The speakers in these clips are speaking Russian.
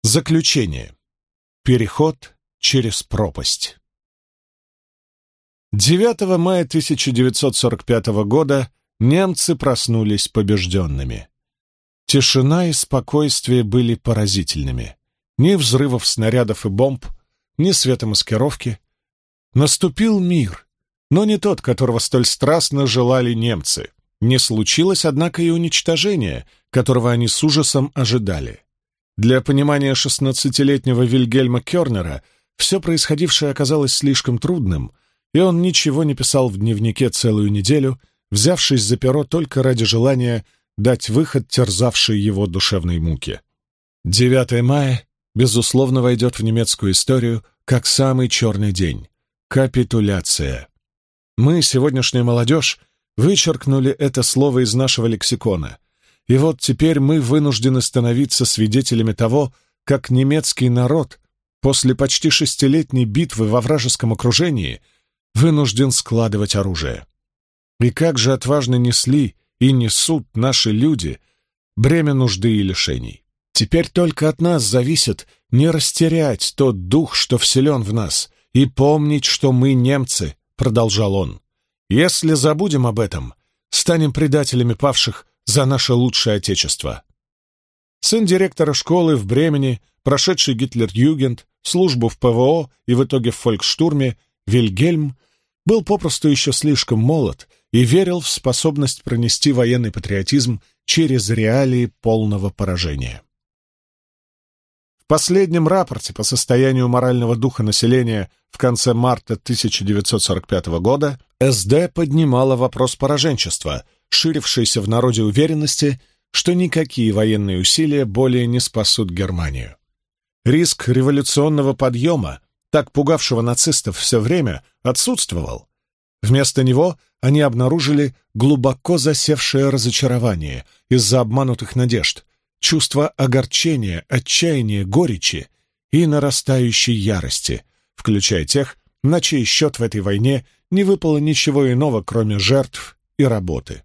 Заключение. Переход через пропасть. 9 мая 1945 года немцы проснулись побежденными. Тишина и спокойствие были поразительными. Ни взрывов снарядов и бомб, ни светомаскировки. Наступил мир, но не тот, которого столь страстно желали немцы. Не случилось, однако, и уничтожения, которого они с ужасом ожидали. Для понимания 16-летнего Вильгельма Кёрнера все происходившее оказалось слишком трудным, и он ничего не писал в дневнике целую неделю, взявшись за перо только ради желания дать выход терзавшей его душевной муке. 9 мая, безусловно, войдет в немецкую историю как самый черный день — капитуляция. Мы, сегодняшняя молодежь, вычеркнули это слово из нашего лексикона. И вот теперь мы вынуждены становиться свидетелями того, как немецкий народ после почти 6-летней битвы во вражеском окружении вынужден складывать оружие. И как же отважно несли и несут наши люди бремя нужды и лишений. Теперь только от нас зависит не растерять тот дух, что вселен в нас, и помнить, что мы немцы, продолжал он. Если забудем об этом, станем предателями павших за наше лучшее отечество. Сын директора школы в Бремени, прошедший Гитлер-Югент, службу в ПВО и в итоге в фольксштурме, Вильгельм был попросту еще слишком молод и верил в способность пронести военный патриотизм через реалии полного поражения. В последнем рапорте по состоянию морального духа населения в конце марта 1945 года СД поднимала вопрос пораженчества, ширившейся в народе уверенности, что никакие военные усилия более не спасут Германию. Риск революционного подъема, так пугавшего нацистов все время, отсутствовал. Вместо него они обнаружили глубоко засевшее разочарование из-за обманутых надежд, чувство огорчения, отчаяния, горечи и нарастающей ярости, включая тех, на чей счет в этой войне не выпало ничего иного, кроме жертв и работы.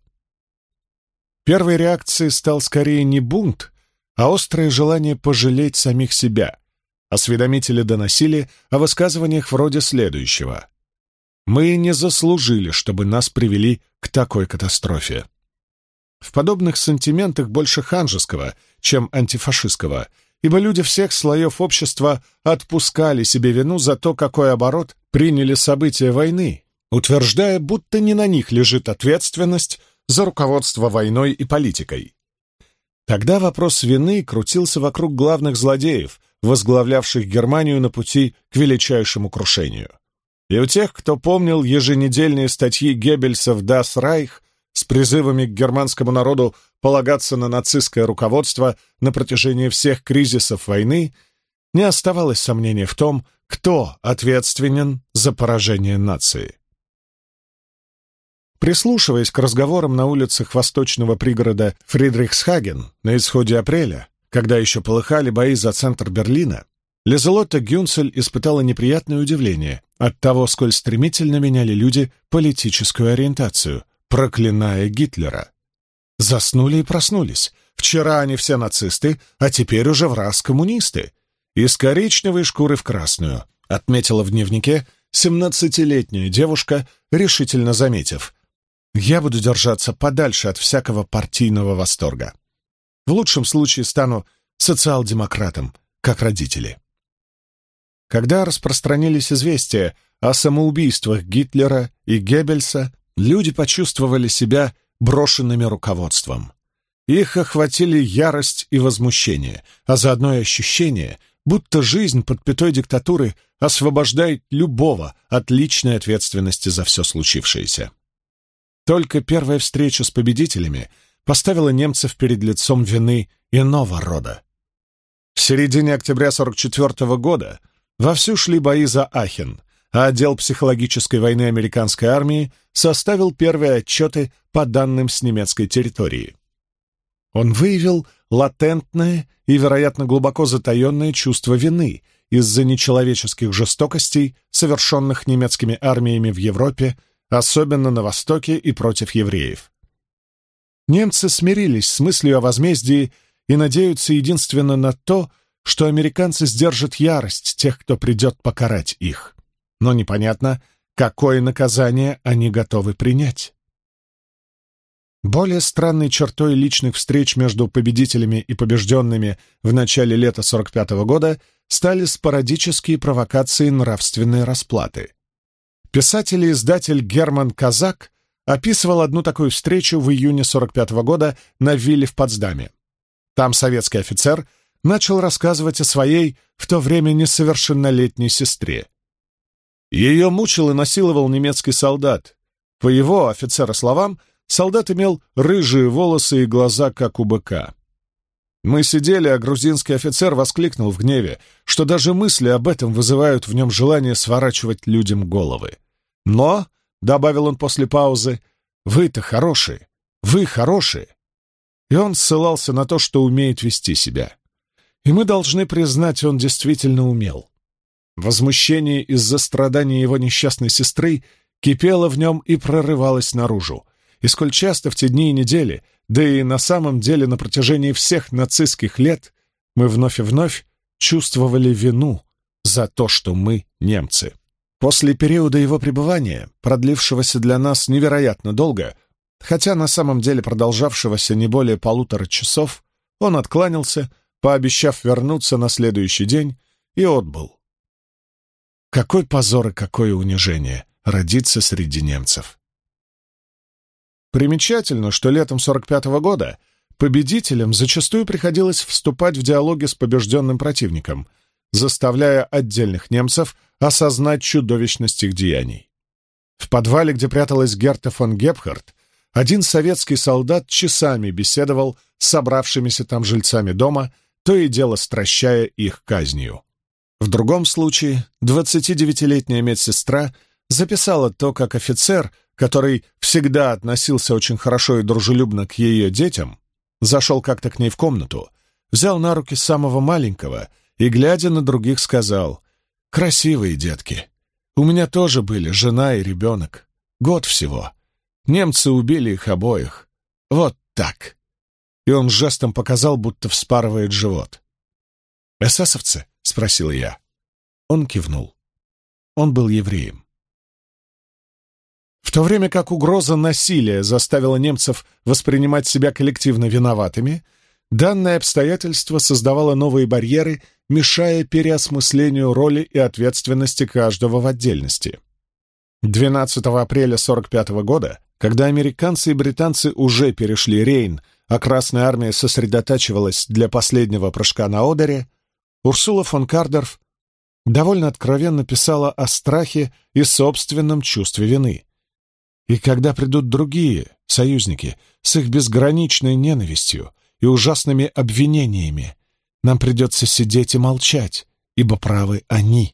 Первой реакцией стал скорее не бунт, а острое желание пожалеть самих себя. Осведомители доносили о высказываниях вроде следующего: «Мы не заслужили, чтобы нас привели к такой катастрофе». В подобных сантиментах больше ханжеского, чем антифашистского, ибо люди всех слоев общества отпускали себе вину за то, какой оборот приняли события войны, утверждая, будто не на них лежит ответственность за руководство войной и политикой. Тогда вопрос вины крутился вокруг главных злодеев, возглавлявших Германию на пути к величайшему крушению. И у тех, кто помнил еженедельные статьи Геббельса в Das Reich с призывами к германскому народу полагаться на нацистское руководство на протяжении всех кризисов войны, не оставалось сомнения в том, кто ответственен за поражение нации. Прислушиваясь к разговорам на улицах восточного пригорода Фридрихсхаген на исходе апреля, когда еще полыхали бои за центр Берлина, Лизелотта Гюнцель испытала неприятное удивление от того, сколь стремительно меняли люди политическую ориентацию, проклиная Гитлера. Заснули и проснулись. Вчера они все нацисты, а теперь уже враз коммунисты. Из коричневой шкуры в красную, отметила в дневнике 17-летняя девушка, решительно заметив: «Я буду держаться подальше от всякого партийного восторга. В лучшем случае стану социал-демократом, как родители». Когда распространились известия о самоубийствах Гитлера и Геббельса, люди почувствовали себя брошенными руководством. Их охватили ярость и возмущение, а заодно и ощущение, будто жизнь под пятой диктатуры освобождает любого от личной ответственности за все случившееся. Только первая встреча с победителями поставила немцев перед лицом вины иного рода. В середине октября 1944 года вовсю шли бои за Ахен, а отдел психологической войны американской армии составил первые отчеты по данным с немецкой территории. Он выявил латентное и, вероятно, глубоко затаенное чувство вины из-за нечеловеческих жестокостей, совершенных немецкими армиями в Европе, особенно на Востоке и против евреев. Немцы смирились с мыслью о возмездии и надеются единственно на то, что американцы сдержат ярость тех, кто придет покарать их. Но непонятно, какое наказание они готовы принять. Более странной чертой личных встреч между победителями и побежденными в начале лета 45-го года стали спорадические провокации нравственной расплаты. Писатель и издатель Герман Казак описывал одну такую встречу в июне 45-го года на вилле в Потсдаме. Там советский офицер начал рассказывать о своей, в то время несовершеннолетней сестре. Ее мучил и насиловал немецкий солдат. По его, офицера, словам, солдат имел рыжие волосы и глаза, как у быка. Мы сидели, а грузинский офицер воскликнул в гневе, что даже мысли об этом вызывают в нем желание сворачивать людям головы. «Но», — добавил он после паузы, — «вы-то хорошие, вы хорошие». И он ссылался на то, что умеет вести себя. И мы должны признать, он действительно умел. Возмущение из-за страданий его несчастной сестры кипело в нем и прорывалось наружу. И сколь часто в те дни и недели, да и на самом деле на протяжении всех нацистских лет, мы вновь и вновь чувствовали вину за то, что мы немцы. После периода его пребывания, продлившегося для нас невероятно долго, хотя на самом деле продолжавшегося не более 1,5 часов, он откланялся, пообещав вернуться на следующий день, и отбыл. Какой позор и какое унижение родиться среди немцев! Примечательно, что летом 45-го года победителям зачастую приходилось вступать в диалоги с побежденным противником, заставляя отдельных немцев осознать чудовищность их деяний. В подвале, где пряталась Герта фон Гепхард, один советский солдат часами беседовал с собравшимися там жильцами дома, то и дело стращая их казнью. В другом случае 29-летняя медсестра записала то, как офицер, который всегда относился очень хорошо и дружелюбно к ее детям, зашел как-то к ней в комнату, взял на руки самого маленького и, глядя на других, сказал: «Красивые детки. У меня тоже были жена и ребенок. Год всего. Немцы убили их обоих. Вот так». И он жестом показал, будто вспарывает живот. «Эсэсовцы?» — спросил я. Он кивнул. Он был евреем. В то время как угроза насилия заставила немцев воспринимать себя коллективно виноватыми, данное обстоятельство создавало новые барьеры, мешая переосмыслению роли и ответственности каждого в отдельности. 12 апреля 1945 года, когда американцы и британцы уже перешли Рейн, а Красная Армия сосредотачивалась для последнего прыжка на Одере, Урсула фон Кардорф довольно откровенно писала о страхе и собственном чувстве вины. И когда придут другие союзники с их безграничной ненавистью и ужасными обвинениями, нам придется сидеть и молчать, ибо правы они.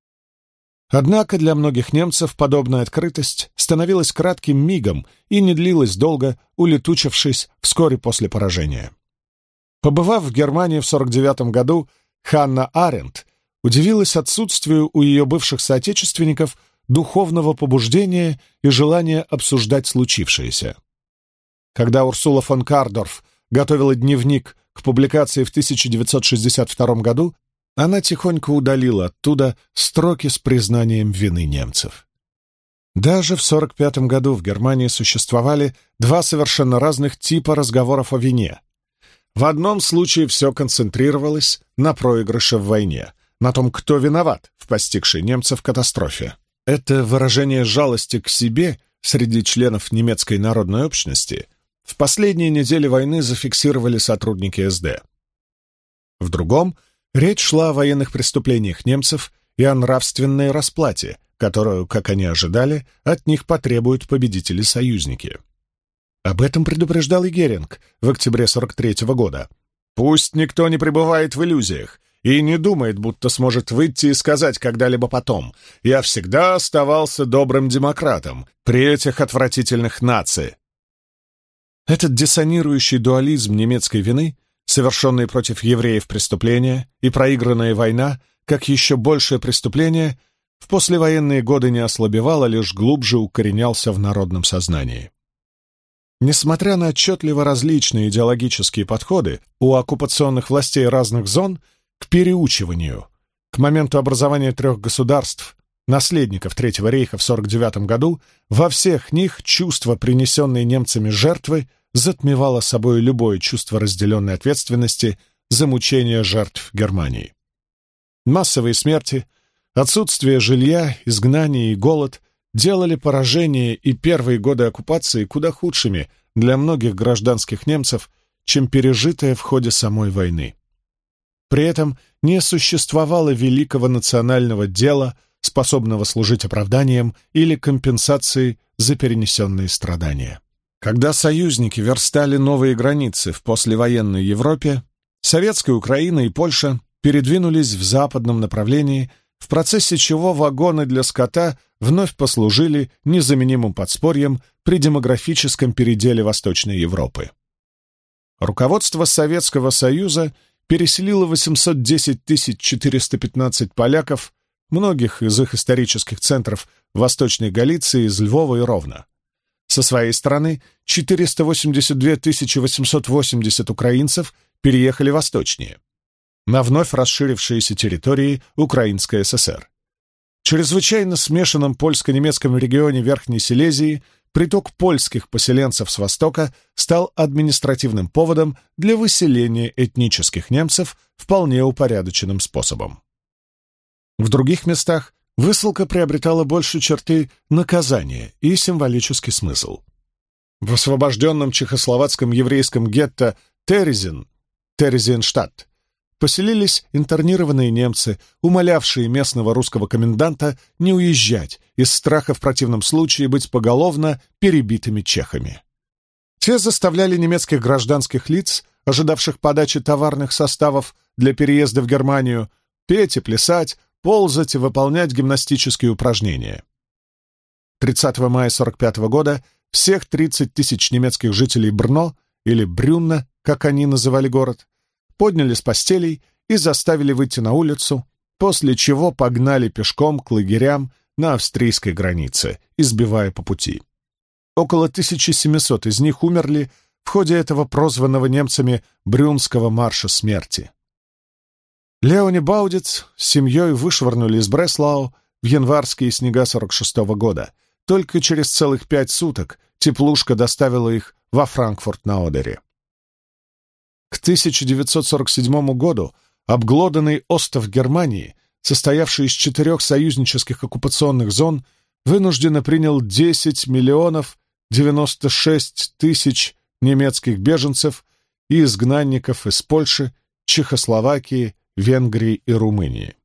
Однако для многих немцев подобная открытость становилась кратким мигом и не длилась долго, улетучившись вскоре после поражения. Побывав в Германии в 1949 году, Ханна Аренд удивилась отсутствию у ее бывших соотечественников духовного побуждения и желания обсуждать случившееся. Когда Урсула фон Кардорф готовила дневник к публикации в 1962 году, она тихонько удалила оттуда строки с признанием вины немцев. Даже в 1945 году в Германии существовали два совершенно разных типа разговоров о вине. В одном случае все концентрировалось на проигрыше в войне, на том, кто виноват в постигшей немцев катастрофе. Это выражение жалости к себе среди членов немецкой народной общности в последние недели войны зафиксировали сотрудники СД. В другом речь шла о военных преступлениях немцев и о нравственной расплате, которую, как они ожидали, от них потребуют победители-союзники. Об этом предупреждал и Геринг в октябре 1943 года. «Пусть никто не пребывает в иллюзиях и не думает, будто сможет выйти и сказать когда-либо потом: я всегда оставался добрым демократом при этих отвратительных наци». Этот диссонирующий дуализм немецкой вины, совершенные против евреев преступления, и проигранная война, как еще большее преступление, в послевоенные годы не ослабевал, а лишь глубже укоренялся в народном сознании. Несмотря на отчетливо различные идеологические подходы у оккупационных властей разных зон, к переучиванию. К моменту образования трех государств, наследников Третьего рейха в 1949 году, во всех них чувство принесенной немцами жертвы затмевало собой любое чувство разделенной ответственности за мучения жертв Германии. Массовые смерти, отсутствие жилья, изгнание и голод делали поражение и первые годы оккупации куда худшими для многих гражданских немцев, чем пережитое в ходе самой войны. При этом не существовало великого национального дела, способного служить оправданием или компенсацией за перенесенные страдания. Когда союзники верстали новые границы в послевоенной Европе, Советская Украина и Польша передвинулись в западном направлении, в процессе чего вагоны для скота вновь послужили незаменимым подспорьем при демографическом переделе Восточной Европы. Руководство Советского Союза переселило 810 415 поляков, многих из их исторических центров Восточной Галиции, из Львова и Ровно. Со своей стороны, 482 880 украинцев переехали восточнее, на вновь расширившиеся территории Украинской ССР. В чрезвычайно смешанном польско-немецком регионе Верхней Силезии приток польских поселенцев с востока стал административным поводом для выселения этнических немцев вполне упорядоченным способом. В других местах высылка приобретала больше черты наказания и символический смысл. В освобожденном чехословацком еврейском гетто Терезинштадт поселились интернированные немцы, умолявшие местного русского коменданта не уезжать из страха в противном случае быть поголовно перебитыми чехами. Те заставляли немецких гражданских лиц, ожидавших подачи товарных составов для переезда в Германию, петь и плясать, ползать и выполнять гимнастические упражнения. 30 мая 1945 года всех 30 тысяч немецких жителей Брно, или Брюнна, как они называли город, подняли с постелей и заставили выйти на улицу, после чего погнали пешком к лагерям на австрийской границе, избивая по пути. Около 1700 из них умерли в ходе этого прозванного немцами Брюнского марша смерти. Леони Баудиц с семьей вышвырнули из Бреслау в январские снега 1946 года. Только через целых 5 суток теплушка доставила их во Франкфурт-на-Одере. К 1947 году обглоданный остов Германии, состоявший из 4 союзнических оккупационных зон, вынужденно принял 10 миллионов 96 тысяч немецких беженцев и изгнанников из Польши, Чехословакии, Венгрии и Румынии.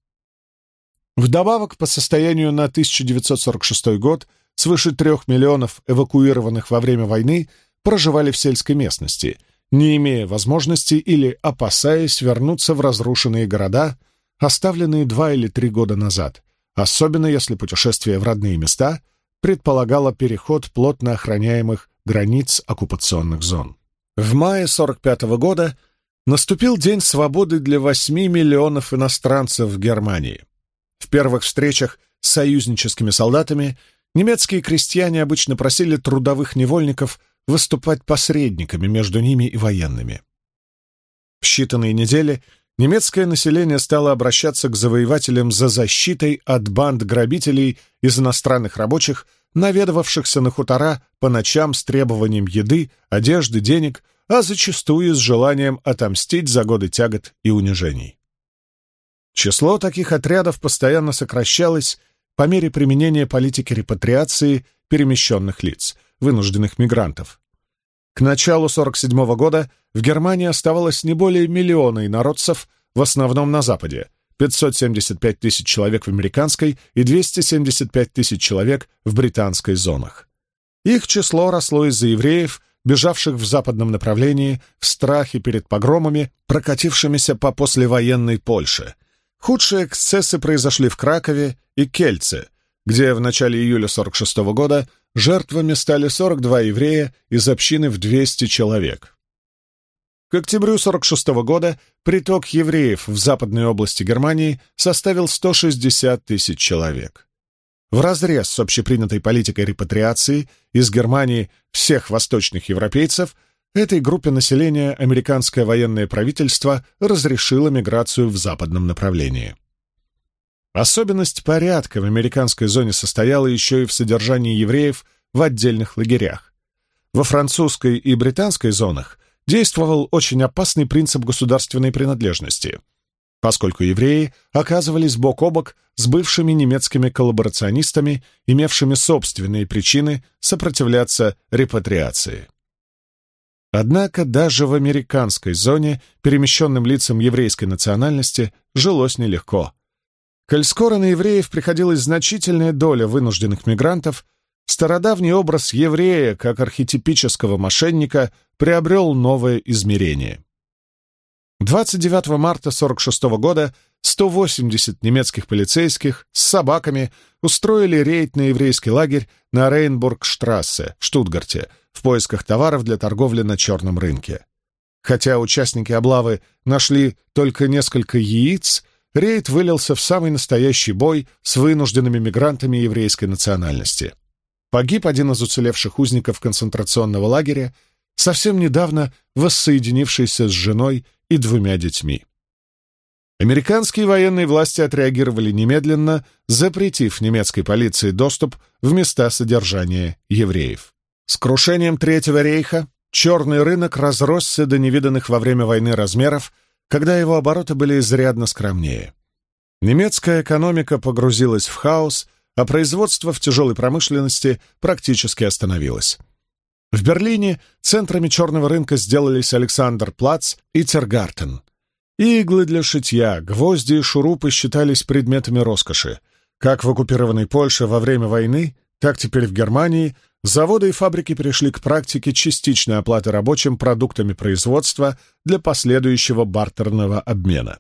Вдобавок, по состоянию на 1946 год, свыше 3 миллионов эвакуированных во время войны проживали в сельской местности, не имея возможности или опасаясь вернуться в разрушенные города, оставленные 2 или 3 года назад, особенно если путешествие в родные места предполагало переход плотно охраняемых границ оккупационных зон. В мае 1945 года наступил день свободы для 8 миллионов иностранцев в Германии. В первых встречах с союзническими солдатами немецкие крестьяне обычно просили трудовых невольников выступать посредниками между ними и военными. В считанные недели немецкое население стало обращаться к завоевателям за защитой от банд грабителей из иностранных рабочих, наведывавшихся на хутора по ночам с требованием еды, одежды, денег, а зачастую с желанием отомстить за годы тягот и унижений. Число таких отрядов постоянно сокращалось по мере применения политики репатриации перемещенных лиц, вынужденных мигрантов. К началу 1947 года в Германии оставалось не более миллиона инородцев, в основном на Западе, 575 тысяч человек в американской и 275 тысяч человек в британской зонах. Их число росло из-за евреев, бежавших в западном направлении в страхе перед погромами, прокатившимися по послевоенной Польше. Худшие эксцессы произошли в Кракове и Кельце, где в начале июля 1946 года жертвами стали 42 еврея из общины в 200 человек. К октябрю 1946 года приток евреев в западной области Германии составил 160 тысяч человек. Вразрез с общепринятой политикой репатриации из Германии всех восточных европейцев этой группе населения американское военное правительство разрешило миграцию в западном направлении. Особенность порядка в американской зоне состояла еще и в содержании евреев в отдельных лагерях. Во французской и британской зонах действовал очень опасный принцип государственной принадлежности, поскольку евреи оказывались бок о бок с бывшими немецкими коллаборационистами, имевшими собственные причины сопротивляться репатриации. Однако даже в американской зоне перемещенным лицам еврейской национальности жилось нелегко. Коль скоро на евреев приходилась значительная доля вынужденных мигрантов, стародавний образ еврея как архетипического мошенника приобрел новое измерение. 29 марта 1946 года 180 немецких полицейских с собаками устроили рейд на еврейский лагерь на Рейнбургштрассе в Штутгарте в поисках товаров для торговли на черном рынке. Хотя участники облавы нашли только несколько яиц, рейд вылился в самый настоящий бой с вынужденными мигрантами еврейской национальности. Погиб один из уцелевших узников концентрационного лагеря, совсем недавно воссоединившийся с женой и 2 детьми. Американские военные власти отреагировали немедленно, запретив немецкой полиции доступ в места содержания евреев. С крушением Третьего рейха черный рынок разросся до невиданных во время войны размеров, когда его обороты были изрядно скромнее. Немецкая экономика погрузилась в хаос, а производство в тяжелой промышленности практически остановилось. В Берлине центрами черного рынка сделались Александрплац и Тиргартен. Иглы для шитья, гвозди и шурупы считались предметами роскоши. Как в оккупированной Польше во время войны, так теперь в Германии заводы и фабрики перешли к практике частичной оплаты рабочим продуктами производства для последующего бартерного обмена.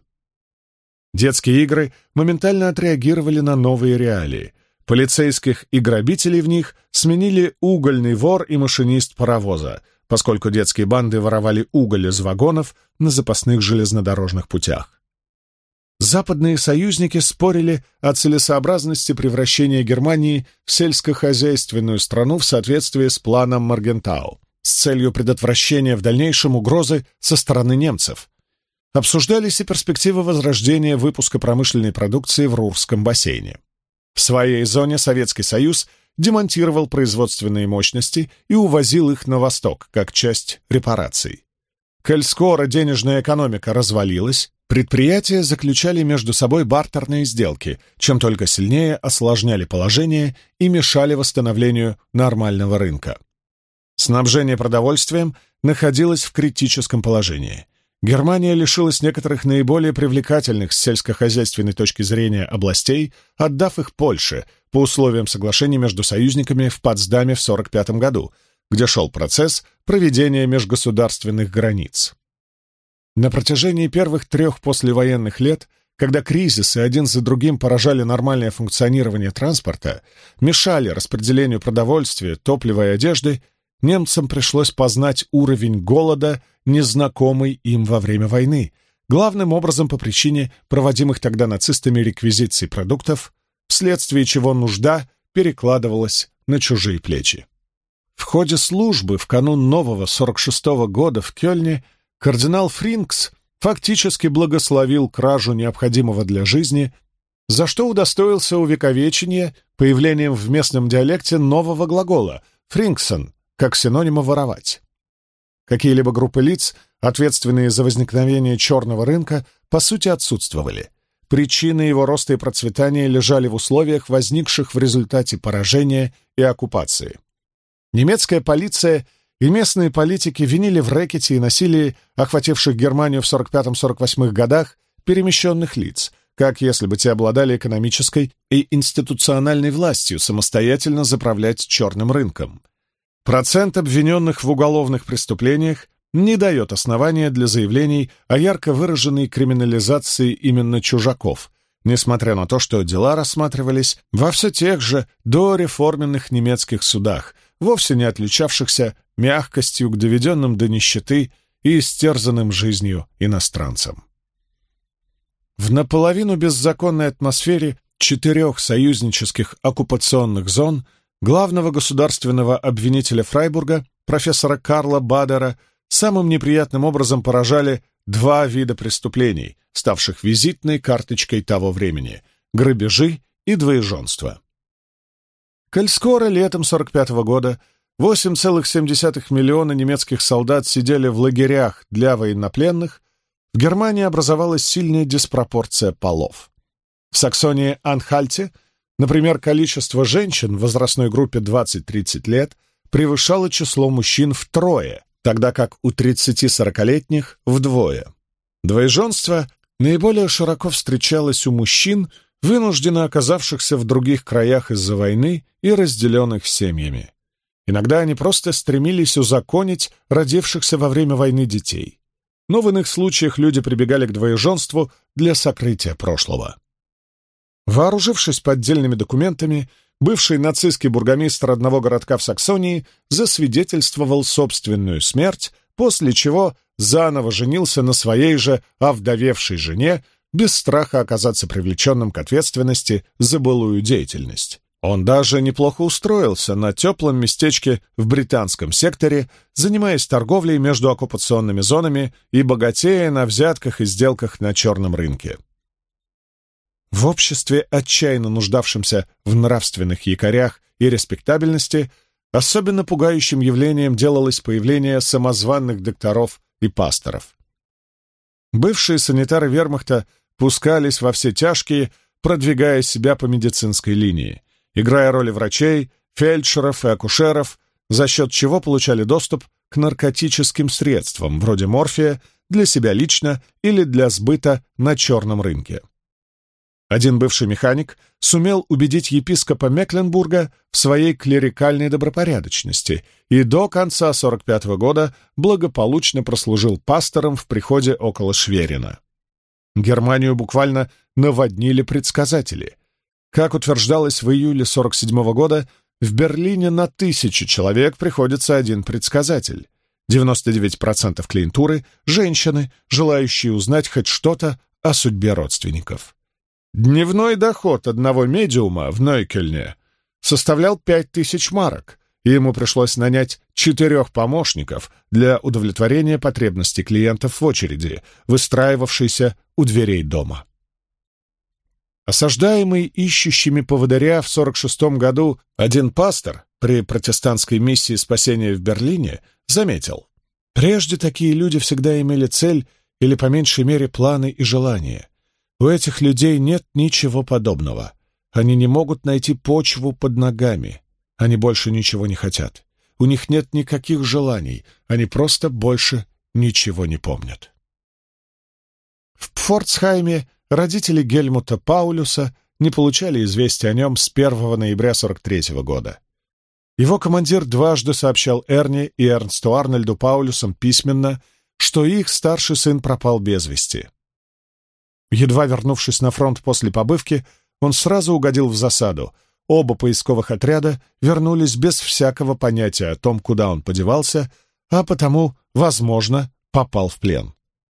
Детские игры моментально отреагировали на новые реалии. Полицейских и грабителей в них сменили угольный вор и машинист паровоза, поскольку детские банды воровали уголь из вагонов на запасных железнодорожных путях. Западные союзники спорили о целесообразности превращения Германии в сельскохозяйственную страну в соответствии с планом Моргентау, с целью предотвращения в дальнейшем угрозы со стороны немцев. Обсуждались и перспективы возрождения выпуска промышленной продукции в Рурском бассейне. В своей зоне Советский Союз демонтировал производственные мощности и увозил их на восток, как часть репараций. Коль скоро денежная экономика развалилась, предприятия заключали между собой бартерные сделки, чем только сильнее осложняли положение и мешали восстановлению нормального рынка. Снабжение продовольствием находилось в критическом положении. Германия лишилась некоторых наиболее привлекательных с сельскохозяйственной точки зрения областей, отдав их Польше по условиям соглашения между союзниками в Потсдаме в 1945 году, где шел процесс проведения межгосударственных границ. На протяжении первых 3 послевоенных лет, когда кризисы один за другим поражали нормальное функционирование транспорта, мешали распределению продовольствия, топлива и одежды, немцам пришлось познать уровень голода, незнакомый им во время войны, главным образом по причине проводимых тогда нацистами реквизиций продуктов, вследствие чего нужда перекладывалась на чужие плечи. В ходе службы в канун нового 46-го года в Кёльне кардинал Фринкс фактически благословил кражу необходимого для жизни, за что удостоился увековечения появлением в местном диалекте нового глагола «фринксен», как синонима «воровать». Какие-либо группы лиц, ответственные за возникновение черного рынка, по сути отсутствовали. Причины его роста и процветания лежали в условиях, возникших в результате поражения и оккупации. Немецкая полиция и местные политики винили в рэкете и насилии, охвативших Германию в 1945-1948 годах, перемещенных лиц, как если бы те обладали экономической и институциональной властью самостоятельно заправлять черным рынком. Процент обвиненных в уголовных преступлениях не дает основания для заявлений о ярко выраженной криминализации именно чужаков, несмотря на то, что дела рассматривались во все тех же дореформенных немецких судах, вовсе не отличавшихся мягкостью к доведенным до нищеты и истерзанным жизнью иностранцам. В наполовину беззаконной атмосфере 4 союзнических оккупационных зон главного государственного обвинителя Фрайбурга, профессора Карла Бадера, самым неприятным образом поражали два вида преступлений, ставших визитной карточкой того времени — грабежи и двоеженство. Коль скоро летом 1945 года 8,7 миллиона немецких солдат сидели в лагерях для военнопленных, в Германии образовалась сильная диспропорция полов. В Саксонии-Анхальте, например, количество женщин в возрастной группе 20-30 лет превышало число мужчин втрое, тогда как у 30-40-летних — вдвое. Двоеженство наиболее широко встречалось у мужчин, вынужденно оказавшихся в других краях из-за войны и разделенных семьями. Иногда они просто стремились узаконить родившихся во время войны детей. Но в иных случаях люди прибегали к двоеженству для сокрытия прошлого. Вооружившись поддельными документами, бывший нацистский бургомистр одного городка в Саксонии засвидетельствовал собственную смерть, после чего заново женился на своей же овдовевшей жене, без страха оказаться привлеченным к ответственности за былую деятельность. Он даже неплохо устроился на теплом местечке в британском секторе, занимаясь торговлей между оккупационными зонами и богатея на взятках и сделках на черном рынке. В обществе, отчаянно нуждавшемся в нравственных якорях и респектабельности, особенно пугающим явлением делалось появление самозванных докторов и пасторов. Бывшие санитары вермахта пускались во все тяжкие, продвигая себя по медицинской линии, играя роли врачей, фельдшеров и акушеров, за счет чего получали доступ к наркотическим средствам, вроде морфия, для себя лично или для сбыта на черном рынке. Один бывший механик сумел убедить епископа Мекленбурга в своей клерикальной добропорядочности и до конца 1945 года благополучно прослужил пастором в приходе около Шверина. Германию буквально наводнили предсказатели. Как утверждалось в июле 1947 года, в Берлине на 1000 человек приходится один предсказатель. 99% клиентуры — женщины, желающие узнать хоть что-то о судьбе родственников. Дневной доход одного медиума в Нойкельне составлял 5000 марок, и ему пришлось нанять 4 помощников для удовлетворения потребностей клиентов в очереди, выстраивавшейся у дверей дома. Осаждаемый ищущими поводыря в 1946 году один пастор при протестантской миссии спасения в Берлине заметил: прежде такие люди всегда имели цель или, по меньшей мере, планы и желания. У этих людей нет ничего подобного. Они не могут найти почву под ногами. Они больше ничего не хотят. У них нет никаких желаний. Они просто больше ничего не помнят. В Пфорцхайме родители Гельмута Паулюса не получали известия о нем с 1 ноября 1943 года. Его командир дважды сообщал Эрне и Эрнсту Арнольду Паулюсам письменно, что их старший сын пропал без вести. Едва вернувшись на фронт после побывки, он сразу угодил в засаду. Оба поисковых отряда вернулись без всякого понятия о том, куда он подевался, а потому, возможно, попал в плен.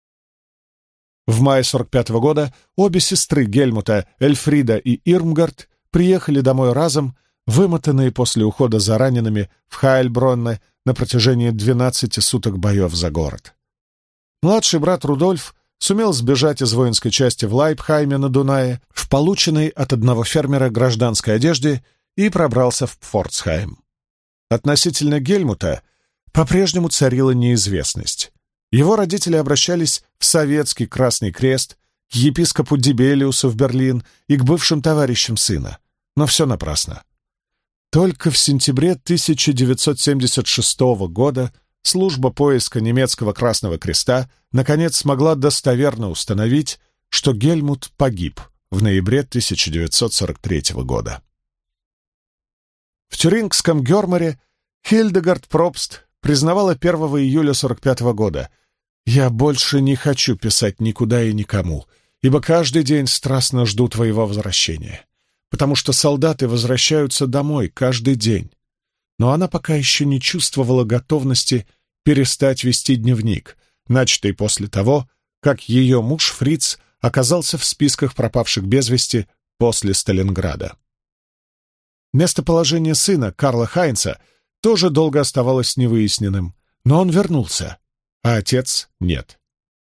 В мае 1945 года обе сестры Гельмута, Эльфрида и Ирмгард, приехали домой разом, вымотанные после ухода за ранеными в Хайльбронне на протяжении 12 суток боев за город. Младший брат Рудольф сумел сбежать из воинской части в Лайпхайме на Дунае в полученной от одного фермера гражданской одежде и пробрался в Пфорцхайм. Относительно Гельмута по-прежнему царила неизвестность. Его родители обращались в Советский Красный Крест, к епископу Дибелиусу в Берлин и к бывшим товарищам сына, но все напрасно. Только в сентябре 1976 года служба поиска немецкого Красного Креста наконец смогла достоверно установить, что Гельмут погиб в ноябре 1943 года. В тюрингском Гермаре Хильдегард Пробст признавала 1 июля 1945 года: «Я больше не хочу писать никуда и никому, ибо каждый день страстно жду твоего возвращения, потому что солдаты возвращаются домой каждый день». Но она пока еще не чувствовала готовности перестать вести дневник, начатый после того, как ее муж Фриц оказался в списках пропавших без вести после Сталинграда. Местоположение сына, Карла Хайнца, тоже долго оставалось невыясненным, но он вернулся, а отец нет.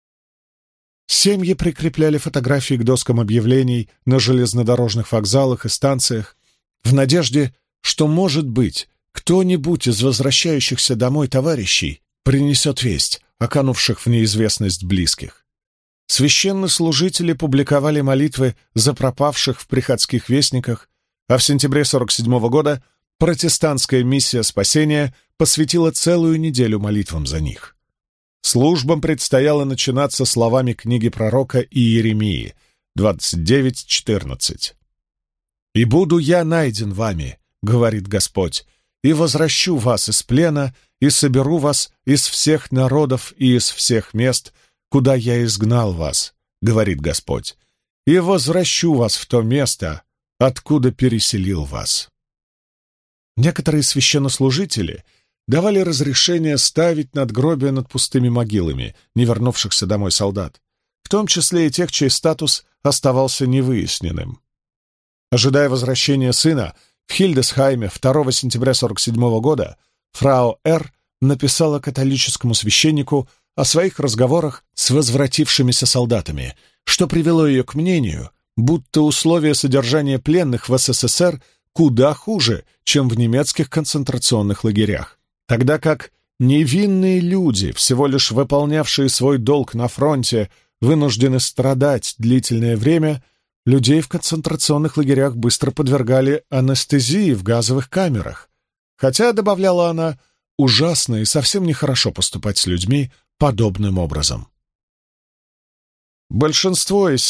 Семьи прикрепляли фотографии к доскам объявлений на железнодорожных вокзалах и станциях в надежде, что, может быть, кто-нибудь из возвращающихся домой товарищей принесет весть о канувших в неизвестность близких. Священнослужители публиковали молитвы за пропавших в приходских вестниках, а в сентябре 1947 года протестантская миссия спасения посвятила целую неделю молитвам за них. Службам предстояло начинаться словами книги пророка Иеремии 29:14. «И буду я найден вами, — говорит Господь, — и возвращу вас из плена, и соберу вас из всех народов и из всех мест, куда я изгнал вас, — говорит Господь, — и возвращу вас в то место, откуда переселил вас». Некоторые священнослужители давали разрешение ставить надгробия над пустыми могилами не вернувшихся домой солдат, в том числе и тех, чей статус оставался невыясненным. Ожидая возвращения сына, в Хильдесхайме 2 сентября 1947 года фрау Р. написала католическому священнику о своих разговорах с возвратившимися солдатами, что привело ее к мнению, будто условия содержания пленных в СССР куда хуже, чем в немецких концентрационных лагерях, тогда как невинные люди, всего лишь выполнявшие свой долг на фронте, вынуждены страдать длительное время, людей в концентрационных лагерях быстро подвергали анестезии в газовых камерах, хотя, добавляла она, ужасно и совсем нехорошо поступать с людьми подобным образом. Большинство из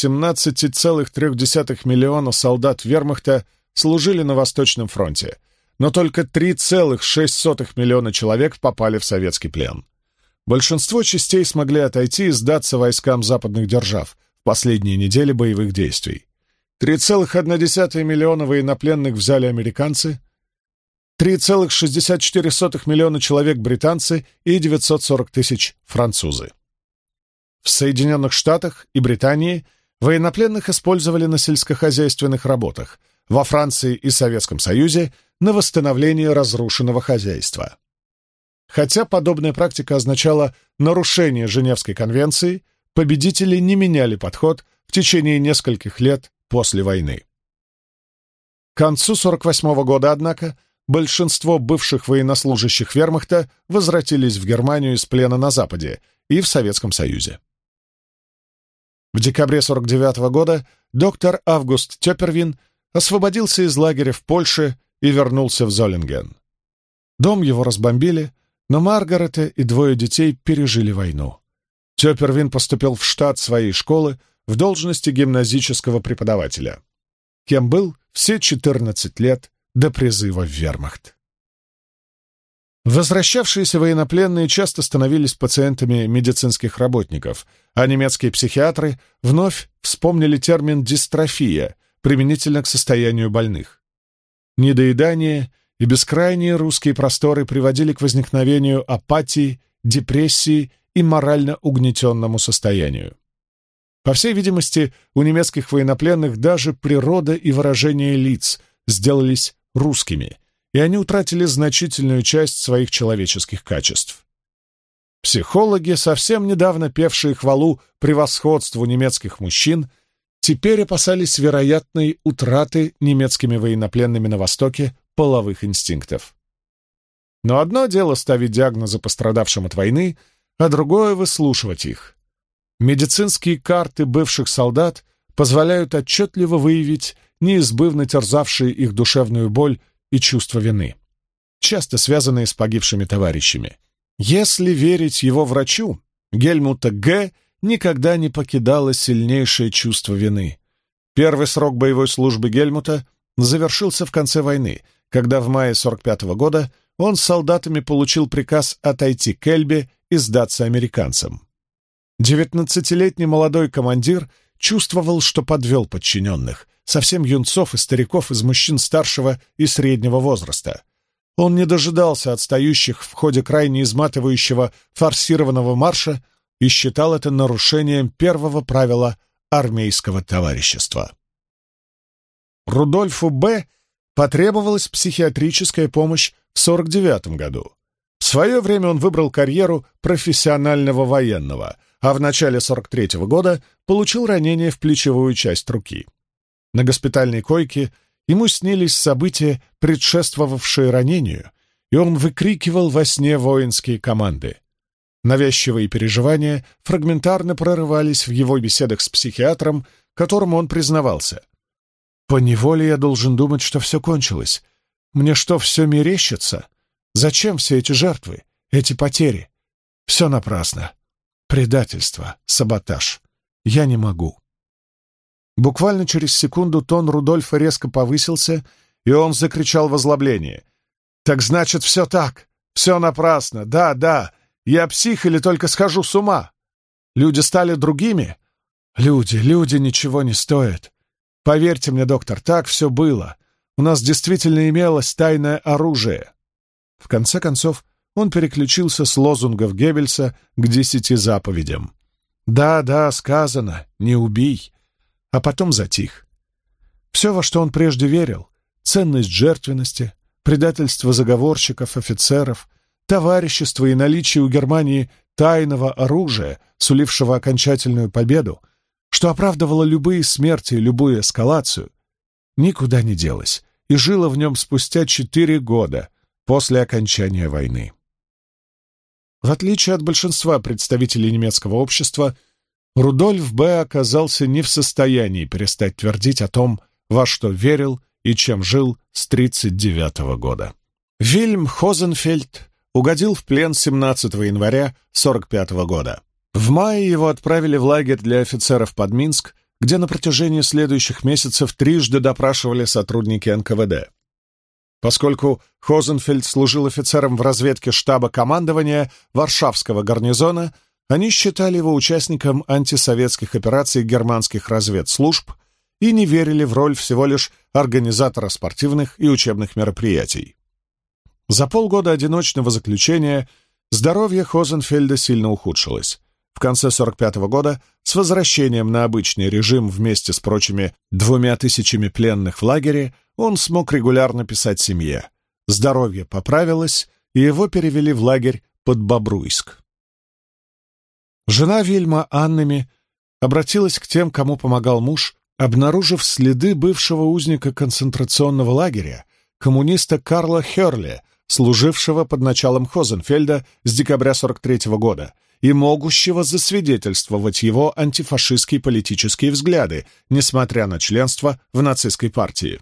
17,3 миллиона солдат вермахта служили на Восточном фронте, но только 3,6 миллиона человек попали в советский плен. Большинство частей смогли отойти и сдаться войскам западных держав в последние недели боевых действий. 3,1 миллиона военнопленных взяли американцы, 3,64 миллиона человек британцы и 940 тысяч французы. В Соединенных Штатах и Британии военнопленных использовали на сельскохозяйственных работах, во Франции и Советском Союзе на восстановление разрушенного хозяйства. Хотя подобная практика означала нарушение Женевской конвенции, победители не меняли подход в течение нескольких лет после войны. К концу 1948 года, однако, большинство бывших военнослужащих вермахта возвратились в Германию из плена на Западе и в Советском Союзе. В декабре 1949 года доктор Август Тёпервин освободился из лагеря в Польше и вернулся в Золинген. Дом его разбомбили, но Маргарета и 2 детей пережили войну. Тёпервин поступил в штат своей школы в должности гимназического преподавателя, кем был все 14 лет до призыва в вермахт. Возвращавшиеся военнопленные часто становились пациентами медицинских работников, а немецкие психиатры вновь вспомнили термин «дистрофия» применительно к состоянию больных. Недоедание и бескрайние русские просторы приводили к возникновению апатии, депрессии и морально угнетенному состоянию. По всей видимости, у немецких военнопленных даже природа и выражение лиц сделались русскими, и они утратили значительную часть своих человеческих качеств. Психологи, совсем недавно певшие хвалу превосходству немецких мужчин, теперь опасались вероятной утраты немецкими военнопленными на Востоке половых инстинктов. Но одно дело ставить диагнозы пострадавшим от войны, а другое — выслушивать их. Медицинские карты бывших солдат позволяют отчетливо выявить неизбывно терзавшие их душевную боль и чувство вины, часто связанные с погибшими товарищами. Если верить его врачу, Гельмута Г. никогда не покидало сильнейшее чувство вины. Первый срок боевой службы Гельмута завершился в конце войны, когда в мае 1945 года он с солдатами получил приказ отойти к Эльбе и сдаться американцам. 19-летний молодой командир чувствовал, что подвел подчиненных, совсем юнцов и стариков из мужчин старшего и среднего возраста. Он не дожидался отстающих в ходе крайне изматывающего форсированного марша и считал это нарушением первого правила армейского товарищества. Рудольфу Б. потребовалась психиатрическая помощь в 1949 году. В свое время он выбрал карьеру профессионального военного, а в начале 43-го года получил ранение в плечевую часть руки. На госпитальной койке ему снились события, предшествовавшие ранению, и он выкрикивал во сне воинские команды. Навязчивые переживания фрагментарно прорывались в его беседах с психиатром, которому он признавался. «Поневоле я должен думать, что все кончилось. Мне что, все мерещится? Зачем все эти жертвы, эти потери? Все напрасно. Предательство, саботаж. Я не могу». Буквально через секунду тон Рудольфа резко повысился, и он закричал в озлоблении. «Так значит, все так! Все напрасно! Да, да! Я псих или только схожу с ума? Люди стали другими? Люди ничего не стоят. Поверьте мне, доктор, так все было. У нас действительно имелось тайное оружие». В конце концов, он переключился с лозунгов Геббельса к 10 заповедям. «Да, сказано, не убий», а потом затих. Все, во что он прежде верил, ценность жертвенности, предательство заговорщиков, офицеров, товарищество и наличие у Германии тайного оружия, сулившего окончательную победу, что оправдывало любые смерти и любую эскалацию, никуда не делось и жило в нем спустя 4 года после окончания войны. В отличие от большинства представителей немецкого общества, Рудольф Б. оказался не в состоянии перестать твердить о том, во что верил и чем жил с 1939 года. Вильм Хозенфельд угодил в плен 17 января 1945 года. В мае его отправили в лагерь для офицеров под Минск, где на протяжении следующих месяцев трижды допрашивали сотрудники НКВД. Поскольку Хозенфельд служил офицером в разведке штаба командования Варшавского гарнизона, они считали его участником антисоветских операций германских разведслужб и не верили в роль всего лишь организатора спортивных и учебных мероприятий. За полгода одиночного заключения здоровье Хозенфельда сильно ухудшилось. В конце 1945 года, с возвращением на обычный режим вместе с прочими 2000 пленных в лагере, он смог регулярно писать семье. Здоровье поправилось, и его перевели в лагерь под Бобруйск. Жена Вильма Аннеми обратилась к тем, кому помогал муж, обнаружив следы бывшего узника концентрационного лагеря, коммуниста Карла Хёрле, служившего под началом Хозенфельда с декабря 1943 года и могущего засвидетельствовать его антифашистские политические взгляды, несмотря на членство в нацистской партии.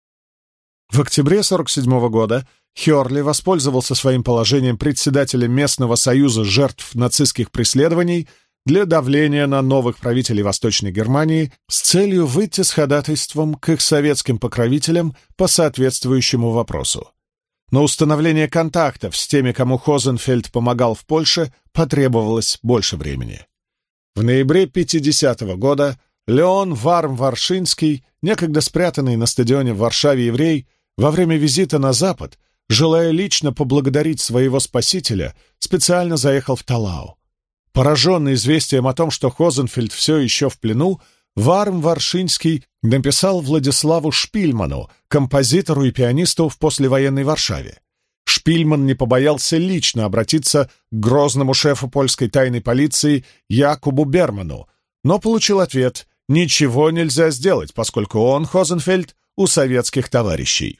В октябре 1947 года Хёрли воспользовался своим положением председателя местного союза жертв нацистских преследований для давления на новых правителей Восточной Германии с целью выйти с ходатайством к их советским покровителям по соответствующему вопросу. На установление контактов с теми, кому Хозенфельд помогал в Польше, потребовалось больше времени. В ноябре 1950 года Леон Варм-Варшинский, некогда спрятанный на стадионе в Варшаве еврей, во время визита на Запад, желая лично поблагодарить своего спасителя, специально заехал в Талау. Пораженный известием о том, что Хозенфельд все еще в плену, Варм-Варшинский написал Владиславу Шпильману, композитору и пианисту в послевоенной Варшаве. Шпильман не побоялся лично обратиться к грозному шефу польской тайной полиции Якубу Берману, но получил ответ: ничего нельзя сделать, поскольку он, Хозенфельд, у советских товарищей.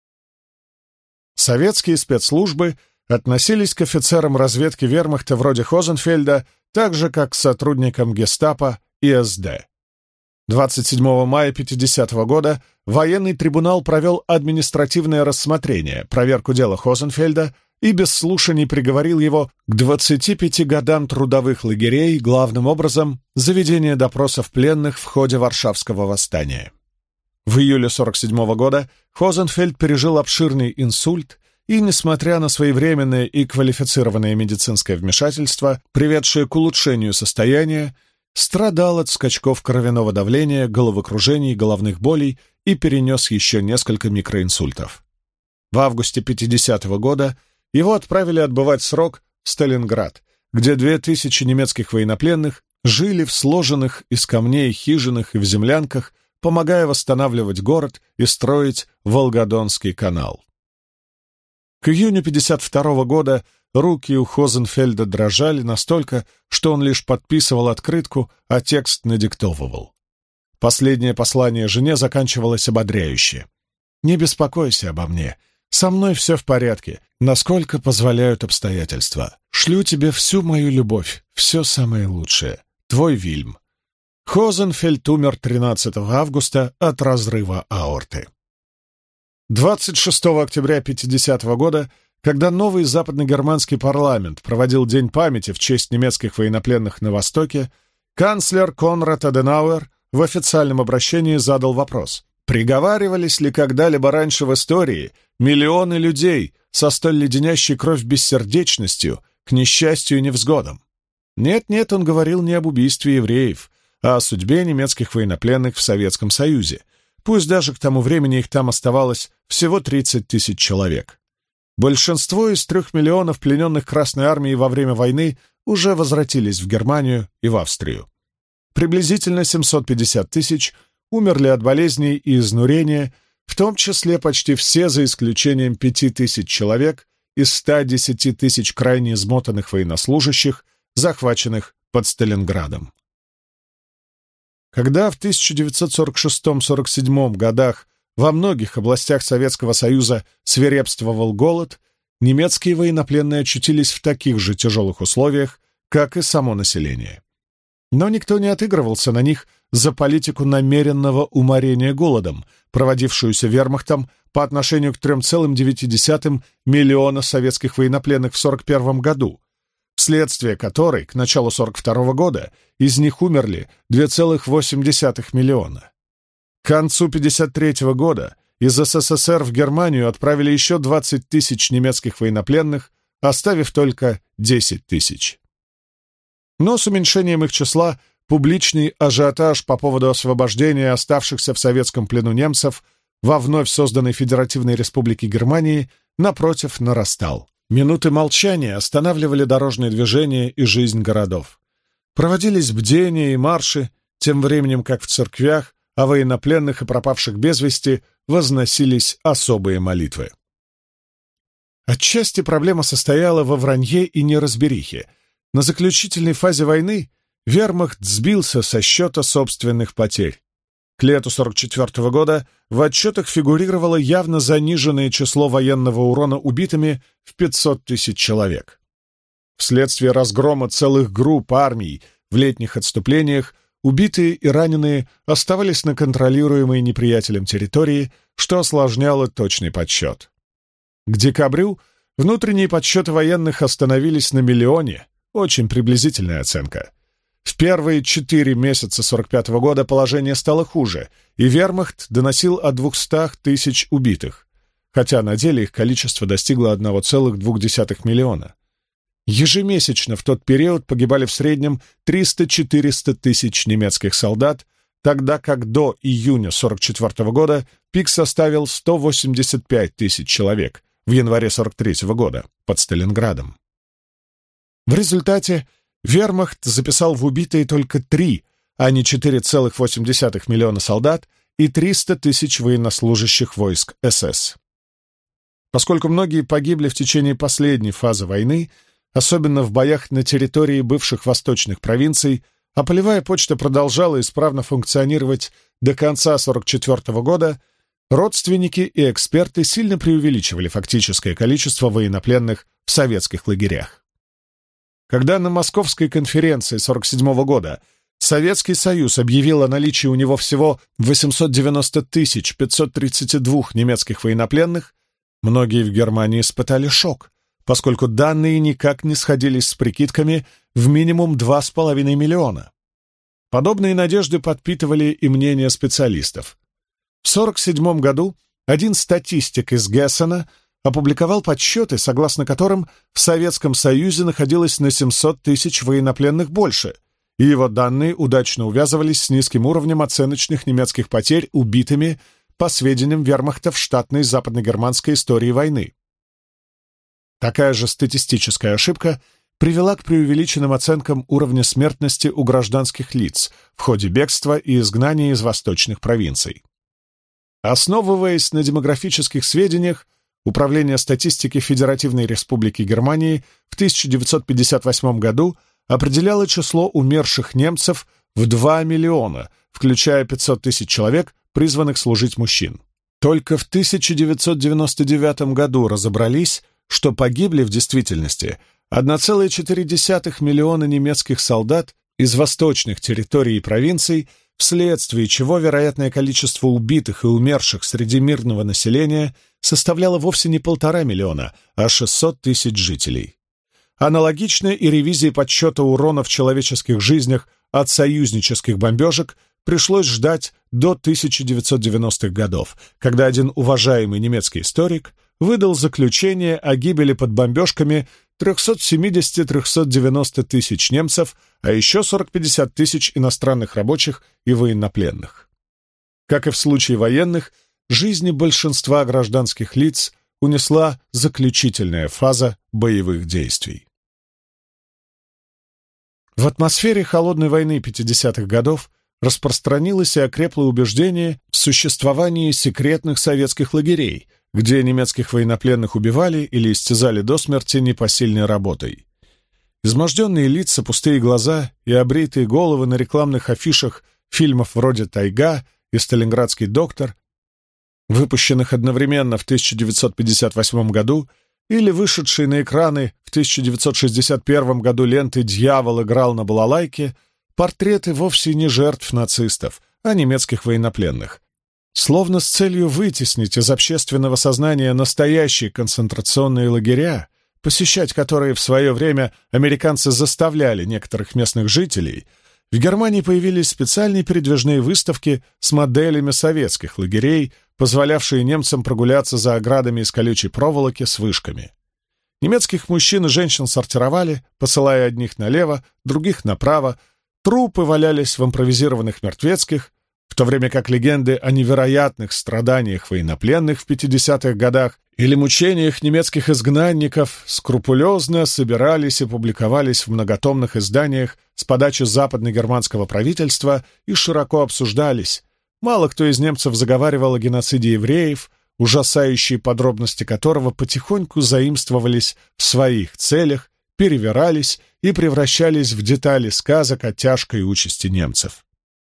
Советские спецслужбы относились к офицерам разведки вермахта вроде Хозенфельда так же, как к сотрудникам гестапо и СД. 27 мая 1950 года военный трибунал провел административное рассмотрение, проверку дела Хозенфельда и без слушаний приговорил его к 25 годам трудовых лагерей, главным образом заведение допросов пленных в ходе Варшавского восстания. В июле 1947 года Хозенфельд пережил обширный инсульт и, несмотря на своевременное и квалифицированное медицинское вмешательство, приведшее к улучшению состояния, страдал от скачков кровяного давления, головокружений, головных болей и перенес еще несколько микроинсультов. В августе 1950 года его отправили отбывать срок в Сталинград, где 2000 немецких военнопленных жили в сложенных из камней хижинах и в землянках, помогая восстанавливать город и строить Волгодонский канал. К июню 1952 года руки у Хозенфельда дрожали настолько, что он лишь подписывал открытку, а текст надиктовывал. Последнее послание жене заканчивалось ободряюще. «Не беспокойся обо мне. Со мной все в порядке, насколько позволяют обстоятельства. Шлю тебе всю мою любовь, все самое лучшее. Твой Вильм». Хозенфельд умер 13 августа от разрыва аорты. 26 октября 1950 года, когда новый западногерманский парламент проводил День памяти в честь немецких военнопленных на Востоке, канцлер Конрад Аденауэр в официальном обращении задал вопрос: приговаривались ли когда-либо раньше в истории миллионы людей со столь леденящей кровь бессердечностью к несчастью и невзгодам? Нет, он говорил не об убийстве евреев, а о судьбе немецких военнопленных в Советском Союзе. Пусть даже к тому времени их там оставалось всего 30 тысяч человек. Большинство из 3 миллионов плененных Красной Армией во время войны уже возвратились в Германию и в Австрию. Приблизительно 750 тысяч умерли от болезней и изнурения, в том числе почти все, за исключением 5000 человек из 110 тысяч крайне измотанных военнослужащих, захваченных под Сталинградом. Когда в 1946-47 годах во многих областях Советского Союза свирепствовал голод, немецкие военнопленные очутились в таких же тяжелых условиях, как и само население. Но никто не отыгрывался на них за политику намеренного уморения голодом, проводившуюся вермахтом по отношению к 3,9 миллиона советских военнопленных в 1941 году, вследствие которой к началу 1942 года из них умерли 2,8 миллиона. К концу 1953 года из СССР в Германию отправили еще 20 тысяч немецких военнопленных, оставив только 10 тысяч. Но с уменьшением их числа публичный ажиотаж по поводу освобождения оставшихся в советском плену немцев во вновь созданной Федеративной Республике Германии, напротив, нарастал. Минуты молчания останавливали дорожное движение и жизнь городов. Проводились бдения и марши, тем временем как в церквях о военнопленных и пропавших без вести возносились особые молитвы. Отчасти проблема состояла во вранье и неразберихе. На заключительной фазе войны вермахт сбился со счета собственных потерь. К лету 1944 года в отчетах фигурировало явно заниженное число военного урона убитыми в 500 тысяч человек. Вследствие разгрома целых групп армий в летних отступлениях убитые и раненые оставались на контролируемой неприятелем территории, что осложняло точный подсчет. К декабрю внутренние подсчеты военных остановились на миллионе, очень приблизительная оценка. В первые 4 месяца 1945 года положение стало хуже, и вермахт доносил о 200 тысяч убитых, хотя на деле их количество достигло 1,2 миллиона. Ежемесячно в тот период погибали в среднем 300-400 тысяч немецких солдат, тогда как до июня 1944 года пик составил 185 тысяч человек в январе 1943 года под Сталинградом. В результате вермахт записал в убитые только 3, а не 4,8 миллиона солдат и 300 тысяч военнослужащих войск СС. Поскольку многие погибли в течение последней фазы войны, особенно в боях на территории бывших восточных провинций, а полевая почта продолжала исправно функционировать до конца 1944 года, родственники и эксперты сильно преувеличивали фактическое количество военнопленных в советских лагерях. Когда на Московской конференции 1947 года Советский Союз объявил о наличии у него всего 890 532 немецких военнопленных, многие в Германии испытали шок, поскольку данные никак не сходились с прикидками в минимум 2,5 миллиона. Подобные надежды подпитывали и мнения специалистов. В 1947 году один статистик из Гессена опубликовал подсчеты, согласно которым в Советском Союзе находилось на 700 тысяч военнопленных больше, и его данные удачно увязывались с низким уровнем оценочных немецких потерь убитыми по сведениям вермахта в штатной западногерманской истории войны. Такая же статистическая ошибка привела к преувеличенным оценкам уровня смертности у гражданских лиц в ходе бегства и изгнания из восточных провинций. Основываясь на демографических сведениях, Управление статистики Федеративной Республики Германии в 1958 году определяло число умерших немцев в 2 миллиона, включая 500 тысяч человек, призванных служить мужчин. Только в 1999 году разобрались, что погибли в действительности 1,4 миллиона немецких солдат из восточных территорий и провинций, вследствие чего вероятное количество убитых и умерших среди мирного населения составляло вовсе не 1,5 миллиона, а 600 тысяч жителей. Аналогично и ревизии подсчета урона в человеческих жизнях от союзнических бомбежек пришлось ждать до 1990-х годов, когда один уважаемый немецкий историк выдал заключение о гибели под бомбежками 370-390 тысяч немцев, а еще 40-50 тысяч иностранных рабочих и военнопленных. Как и в случае военных, жизни большинства гражданских лиц унесла заключительная фаза боевых действий. В атмосфере холодной войны 50-х годов распространилось и окрепло убеждение в существовании секретных советских лагерей, где немецких военнопленных убивали или истязали до смерти непосильной работой. Изможденные лица, пустые глаза и обритые головы на рекламных афишах фильмов вроде «Тайга» и «Сталинградский доктор», выпущенных одновременно в 1958 году, или вышедшие на экраны в 1961 году ленты «Дьявол играл на балалайке», портреты вовсе не жертв нацистов, а немецких военнопленных. Словно с целью вытеснить из общественного сознания настоящие концентрационные лагеря, посещать которые в свое время американцы заставляли некоторых местных жителей, в Германии появились специальные передвижные выставки с моделями советских лагерей, позволявшие немцам прогуляться за оградами из колючей проволоки с вышками. Немецких мужчин и женщин сортировали, посылая одних налево, других направо. Трупы валялись в импровизированных мертвецких, в то время как легенды о невероятных страданиях военнопленных в 50-х годах или мучениях немецких изгнанников скрупулезно собирались и публиковались в многотомных изданиях с подачи западно-германского правительства и широко обсуждались. Мало кто из немцев заговаривал о геноциде евреев, ужасающие подробности которого потихоньку заимствовались в своих целях, перевирались и превращались в детали сказок о тяжкой участи немцев.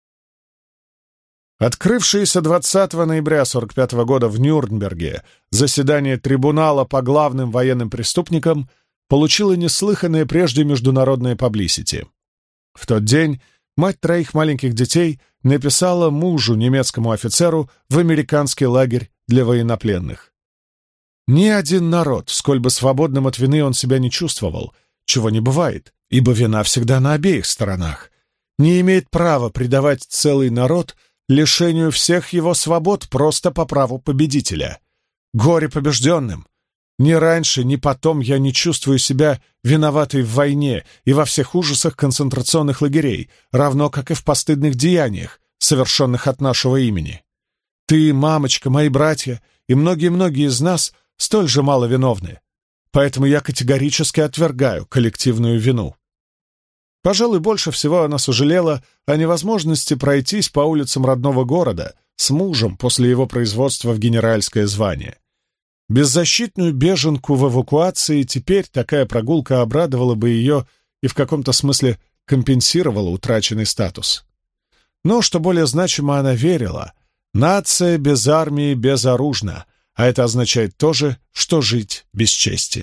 Открывшееся 20 ноября 1945 года в Нюрнберге заседание трибунала по главным военным преступникам получило неслыханное прежде международное паблисити. В тот день мать 3 маленьких детей написала мужу, немецкому офицеру, в американский лагерь для военнопленных. Ни один народ, сколь бы свободным от вины он себя не чувствовал, чего не бывает, ибо вина всегда на обеих сторонах, не имеет права предавать целый народ лишению всех его свобод просто по праву победителя. Горе побежденным! Ни раньше, ни потом я не чувствую себя виноватой в войне и во всех ужасах концентрационных лагерей, равно как и в постыдных деяниях, совершенных от нашего имени. Ты, мамочка, мои братья и многие-многие из нас столь же мало виновны. Поэтому я категорически отвергаю коллективную вину. Пожалуй, больше всего она сожалела о невозможности пройтись по улицам родного города с мужем после его производства в генеральское звание. Беззащитную беженку в эвакуации теперь такая прогулка обрадовала бы ее и в каком-то смысле компенсировала утраченный статус. Но, что более значимо, она верила, нация без армии безоружна, а это означает тоже, что жить без чести.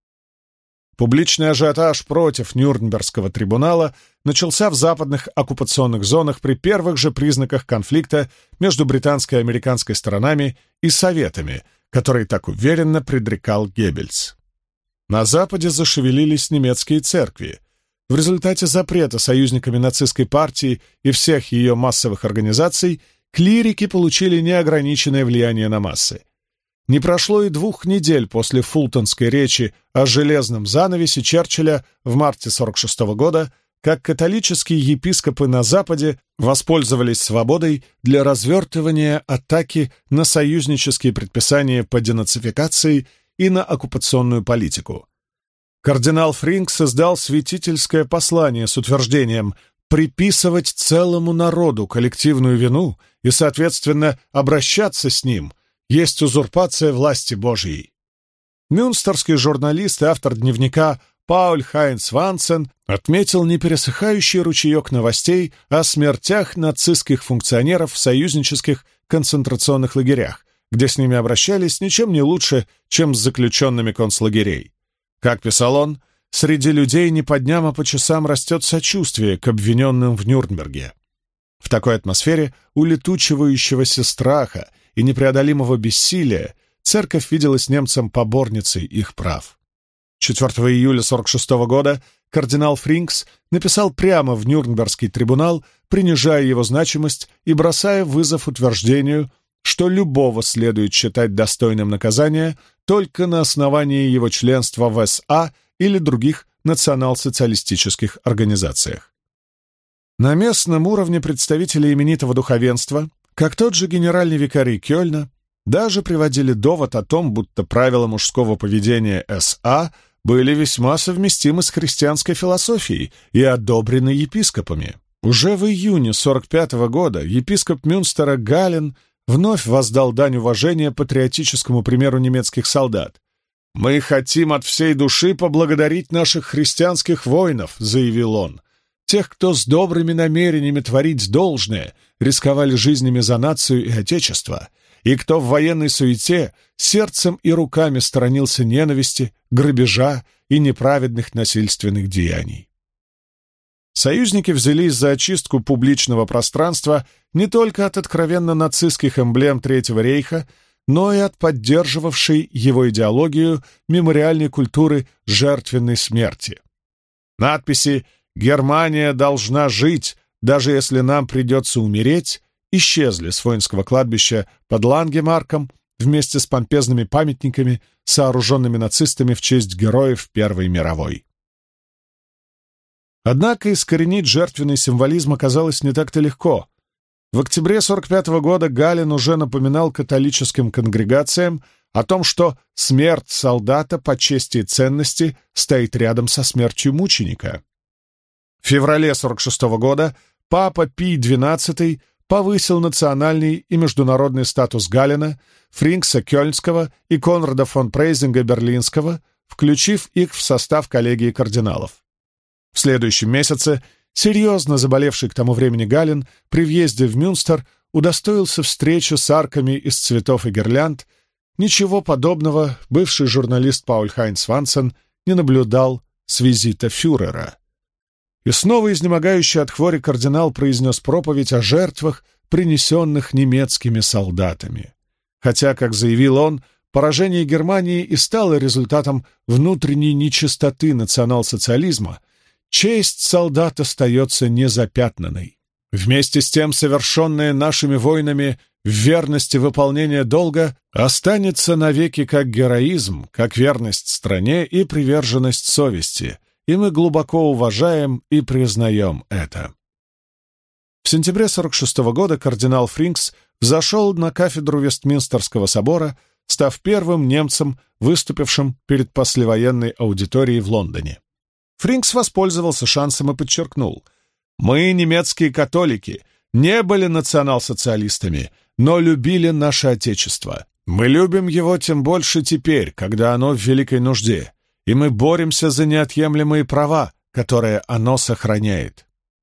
Публичный ажиотаж против Нюрнбергского трибунала начался в западных оккупационных зонах при первых же признаках конфликта между британской и американской сторонами и Советами, который так уверенно предрекал Геббельс. На Западе зашевелились немецкие церкви. В результате запрета союзниками нацистской партии и всех ее массовых организаций клирики получили неограниченное влияние на массы. Не прошло и 2 недель после фултонской речи о железном занавесе Черчилля в марте 1946 года, как католические епископы на Западе воспользовались свободой для развертывания атаки на союзнические предписания по денацификации и на оккупационную политику. Кардинал Фринкс издал святительское послание с утверждением приписывать целому народу коллективную вину и, соответственно, обращаться с ним есть узурпация власти Божьей. Мюнстерский журналист и автор дневника Пауль Хайнц Вансен отметил непересыхающий ручеек новостей о смертях нацистских функционеров в союзнических концентрационных лагерях, где с ними обращались ничем не лучше, чем с заключенными концлагерей. Как писал он, среди людей не по дням, а по часам растет сочувствие к обвиненным в Нюрнберге. В такой атмосфере улетучивающегося страха и непреодолимого бессилия церковь виделась немцам поборницей их прав. 4 июля 1946 года кардинал Фринкс написал прямо в Нюрнбергский трибунал, принижая его значимость и бросая вызов утверждению, что любого следует считать достойным наказания только на основании его членства в СА или других национал-социалистических организациях. На местном уровне представители именитого духовенства, как тот же генеральный викарий Кёльна, даже приводили довод о том, будто правила мужского поведения СА были весьма совместимы с христианской философией и одобрены епископами. Уже в июне 1945 года епископ Мюнстера Гален вновь воздал дань уважения патриотическому примеру немецких солдат. «Мы хотим от всей души поблагодарить наших христианских воинов», — заявил он, «тех, кто с добрыми намерениями творить должное, рисковали жизнями за нацию и отечество, и кто в военной суете сердцем и руками сторонился ненависти, грабежа и неправедных насильственных деяний». Союзники взялись за очистку публичного пространства не только от откровенно нацистских эмблем Третьего рейха, но и от поддерживавшей его идеологию мемориальной культуры жертвенной смерти. Надписи «Германия должна жить, даже если нам придется умереть» исчезли с воинского кладбища под Лангемарком вместе с помпезными памятниками, сооруженными нацистами в честь героев Первой мировой. Однако искоренить жертвенный символизм оказалось не так-то легко. В октябре 1945 года Гален уже напоминал католическим конгрегациям о том, что смерть солдата по чести и ценности стоит рядом со смертью мученика. В феврале 1946 года папа Пий XII повысил национальный и международный статус Галена, Фринкса Кёльнского и Конрада фон Прейзинга Берлинского, включив их в состав коллегии кардиналов. В следующем месяце серьезно заболевший к тому времени Гален при въезде в Мюнстер удостоился встречи с арками из цветов и гирлянд. Ничего подобного бывший журналист Пауль Хайнц Вансен не наблюдал с визита фюрера. И снова изнемогающий от хвори кардинал произнес проповедь о жертвах, принесенных немецкими солдатами. Хотя, как заявил он, поражение Германии и стало результатом внутренней нечистоты национал-социализма, честь солдат остается незапятнанной. Вместе с тем, совершенное нашими воинами в верности выполнения долга останется навеки как героизм, как верность стране и приверженность совести, и мы глубоко уважаем и признаем это. В сентябре 1946 года кардинал Фринкс взошел на кафедру Вестминстерского собора, став первым немцем, выступившим перед послевоенной аудиторией в Лондоне. Фринкс воспользовался шансом и подчеркнул: «Мы, немецкие католики, не были национал-социалистами, но любили наше Отечество. Мы любим его тем больше теперь, когда оно в великой нужде, и мы боремся за неотъемлемые права, которые оно сохраняет».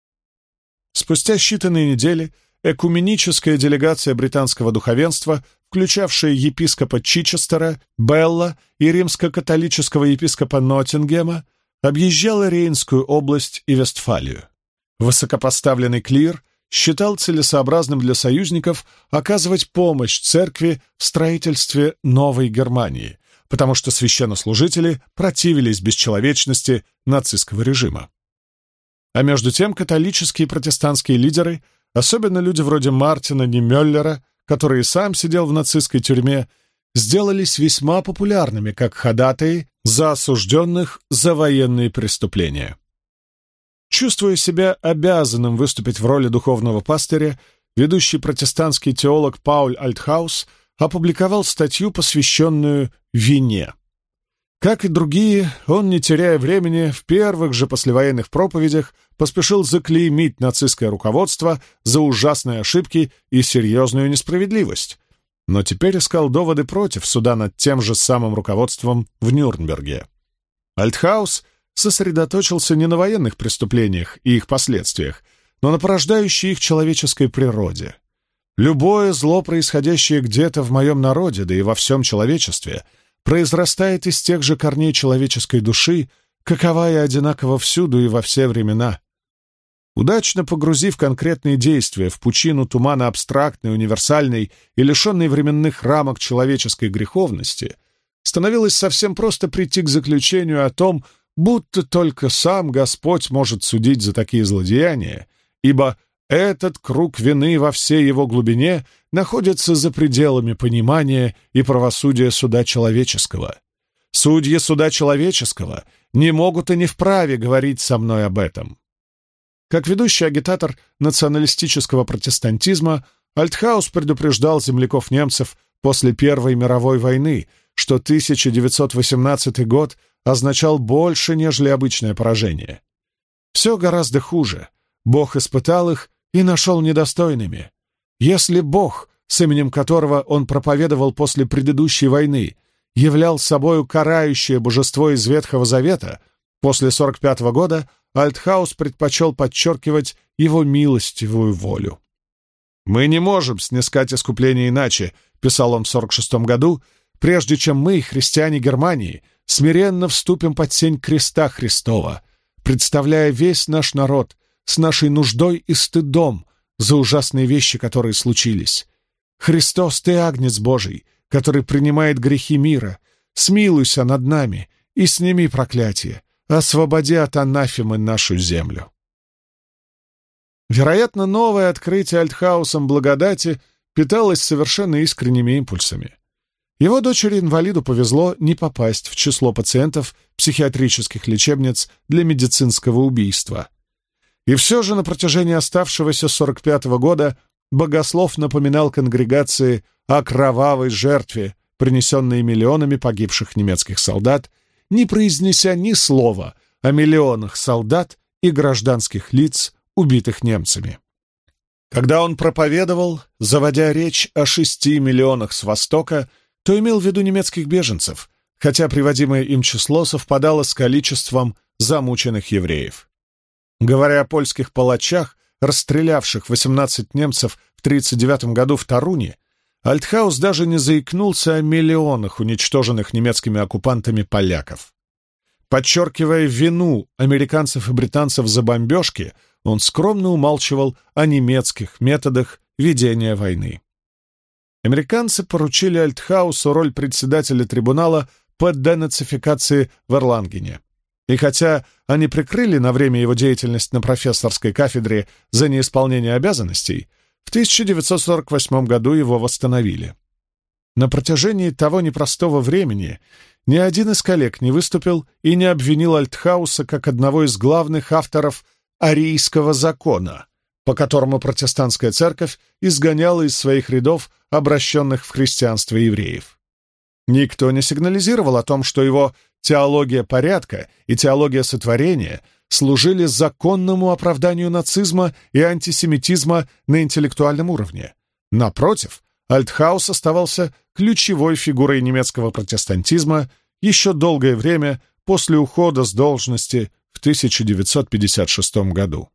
Спустя считанные недели экуменическая делегация британского духовенства, включавшая епископа Чичестера, Белла и римско-католического епископа Ноттингема, объезжала Рейнскую область и Вестфалию. Высокопоставленный клир считал целесообразным для союзников оказывать помощь церкви в строительстве Новой Германии, потому что священнослужители противились бесчеловечности нацистского режима. А между тем католические и протестантские лидеры, особенно люди вроде Мартина Немёллера, который сам сидел в нацистской тюрьме, сделались весьма популярными как ходатаи за осужденных за военные преступления. Чувствуя себя обязанным выступить в роли духовного пастыря, ведущий протестантский теолог Пауль Альтхаус опубликовал статью, посвященную вине. Как и другие, он, не теряя времени, в первых же послевоенных проповедях поспешил заклеймить нацистское руководство за ужасные ошибки и серьезную несправедливость. но теперь искал доводы против суда над тем же самым руководством в Нюрнберге. Альтхаус сосредоточился не на военных преступлениях и их последствиях, но на порождающей их человеческой природе. Любое зло, происходящее где-то в моем народе, да и во всем человечестве, произрастает из тех же корней человеческой души, какова и одинакова всюду и во все времена. Удачно погрузив конкретные действия в пучину тумана абстрактной, универсальной и лишенной временных рамок человеческой греховности, становилось совсем просто прийти к заключению о том, будто только сам Господь может судить за такие злодеяния, ибо этот круг вины во всей его глубине находится за пределами понимания и правосудия суда человеческого. Судьи суда человеческого не могут и не вправе говорить со мной об этом. Как ведущий агитатор националистического протестантизма, Альтхаус предупреждал земляков-немцев после Первой мировой войны, что 1918 год означал больше, нежели обычное поражение. Все гораздо хуже. Бог испытал их и нашел недостойными. Если Бог, с именем которого он проповедовал после предыдущей войны, являл собою карающее божество из Ветхого Завета, после 1945 года Альтхаус предпочел подчеркивать его милостивую волю. «Мы не можем снискать искупление иначе», — писал он в 1946 году, «прежде чем мы, христиане Германии, смиренно вступим под сень креста Христова, представляя весь наш народ с нашей нуждой и стыдом за ужасные вещи, которые случились. Христос, Ты Агнец Божий, который принимает грехи мира, смилуйся над нами и сними проклятие, освободи от анафемы нашу землю». Вероятно, новое открытие Альтхаусом благодати питалось совершенно искренними импульсами. Его дочери-инвалиду повезло не попасть в число пациентов психиатрических лечебниц для медицинского убийства. И все же на протяжении оставшегося 1945 года богослов напоминал конгрегации о кровавой жертве, принесенной миллионами погибших немецких солдат, не произнеся ни слова о миллионах солдат и гражданских лиц, убитых немцами. Когда он проповедовал, заводя речь о 6 миллионах с Востока, то имел в виду немецких беженцев, хотя приводимое им число совпадало с количеством замученных евреев. Говоря о польских палачах, расстрелявших 18 немцев в 1939 году в Торуне, Альтхаус даже не заикнулся о миллионах уничтоженных немецкими оккупантами поляков. Подчеркивая вину американцев и британцев за бомбежки, он скромно умалчивал о немецких методах ведения войны. Американцы поручили Альтхаусу роль председателя трибунала по денацификации в Эрлангене. И хотя они прикрыли на время его деятельность на профессорской кафедре за неисполнение обязанностей, в 1948 году его восстановили. На протяжении того непростого времени ни один из коллег не выступил и не обвинил Альтхауса как одного из главных авторов арийского закона, по которому протестантская церковь изгоняла из своих рядов обращенных в христианство евреев. Никто не сигнализировал о том, что его теология порядка и теология сотворения служили законному оправданию нацизма и антисемитизма на интеллектуальном уровне. Напротив, Альтхаус оставался ключевой фигурой немецкого протестантизма еще долгое время после ухода с должности в 1956 году.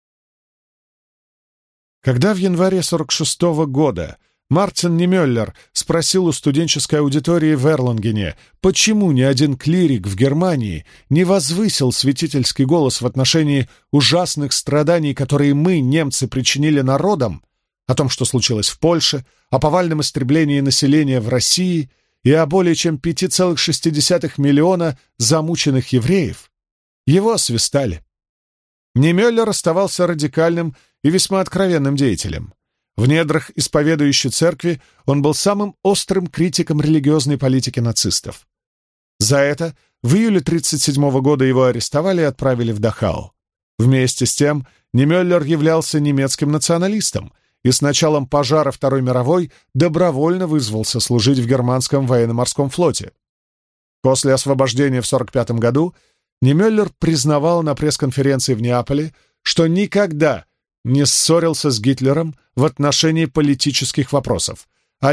Когда в январе 1946 года Мартин Немёллер спросил у студенческой аудитории в Эрлангене, почему ни один клирик в Германии не возвысил святительский голос в отношении ужасных страданий, которые мы, немцы, причинили народам, о том, что случилось в Польше, о повальном истреблении населения в России и о более чем 5,6 миллиона замученных евреев, его освистали. Немёллер оставался радикальным и весьма откровенным деятелем. В недрах исповедующей церкви он был самым острым критиком религиозной политики нацистов. За это в июле 1937 года его арестовали и отправили в Дахау. Вместе с тем Немёллер являлся немецким националистом и с началом пожара Второй мировой добровольно вызвался служить в германском военно-морском флоте. После освобождения в 1945 году Немёллер признавал на пресс-конференции в Неаполе, что никогда не ссорился с Гитлером в отношении политических вопросов, а лишь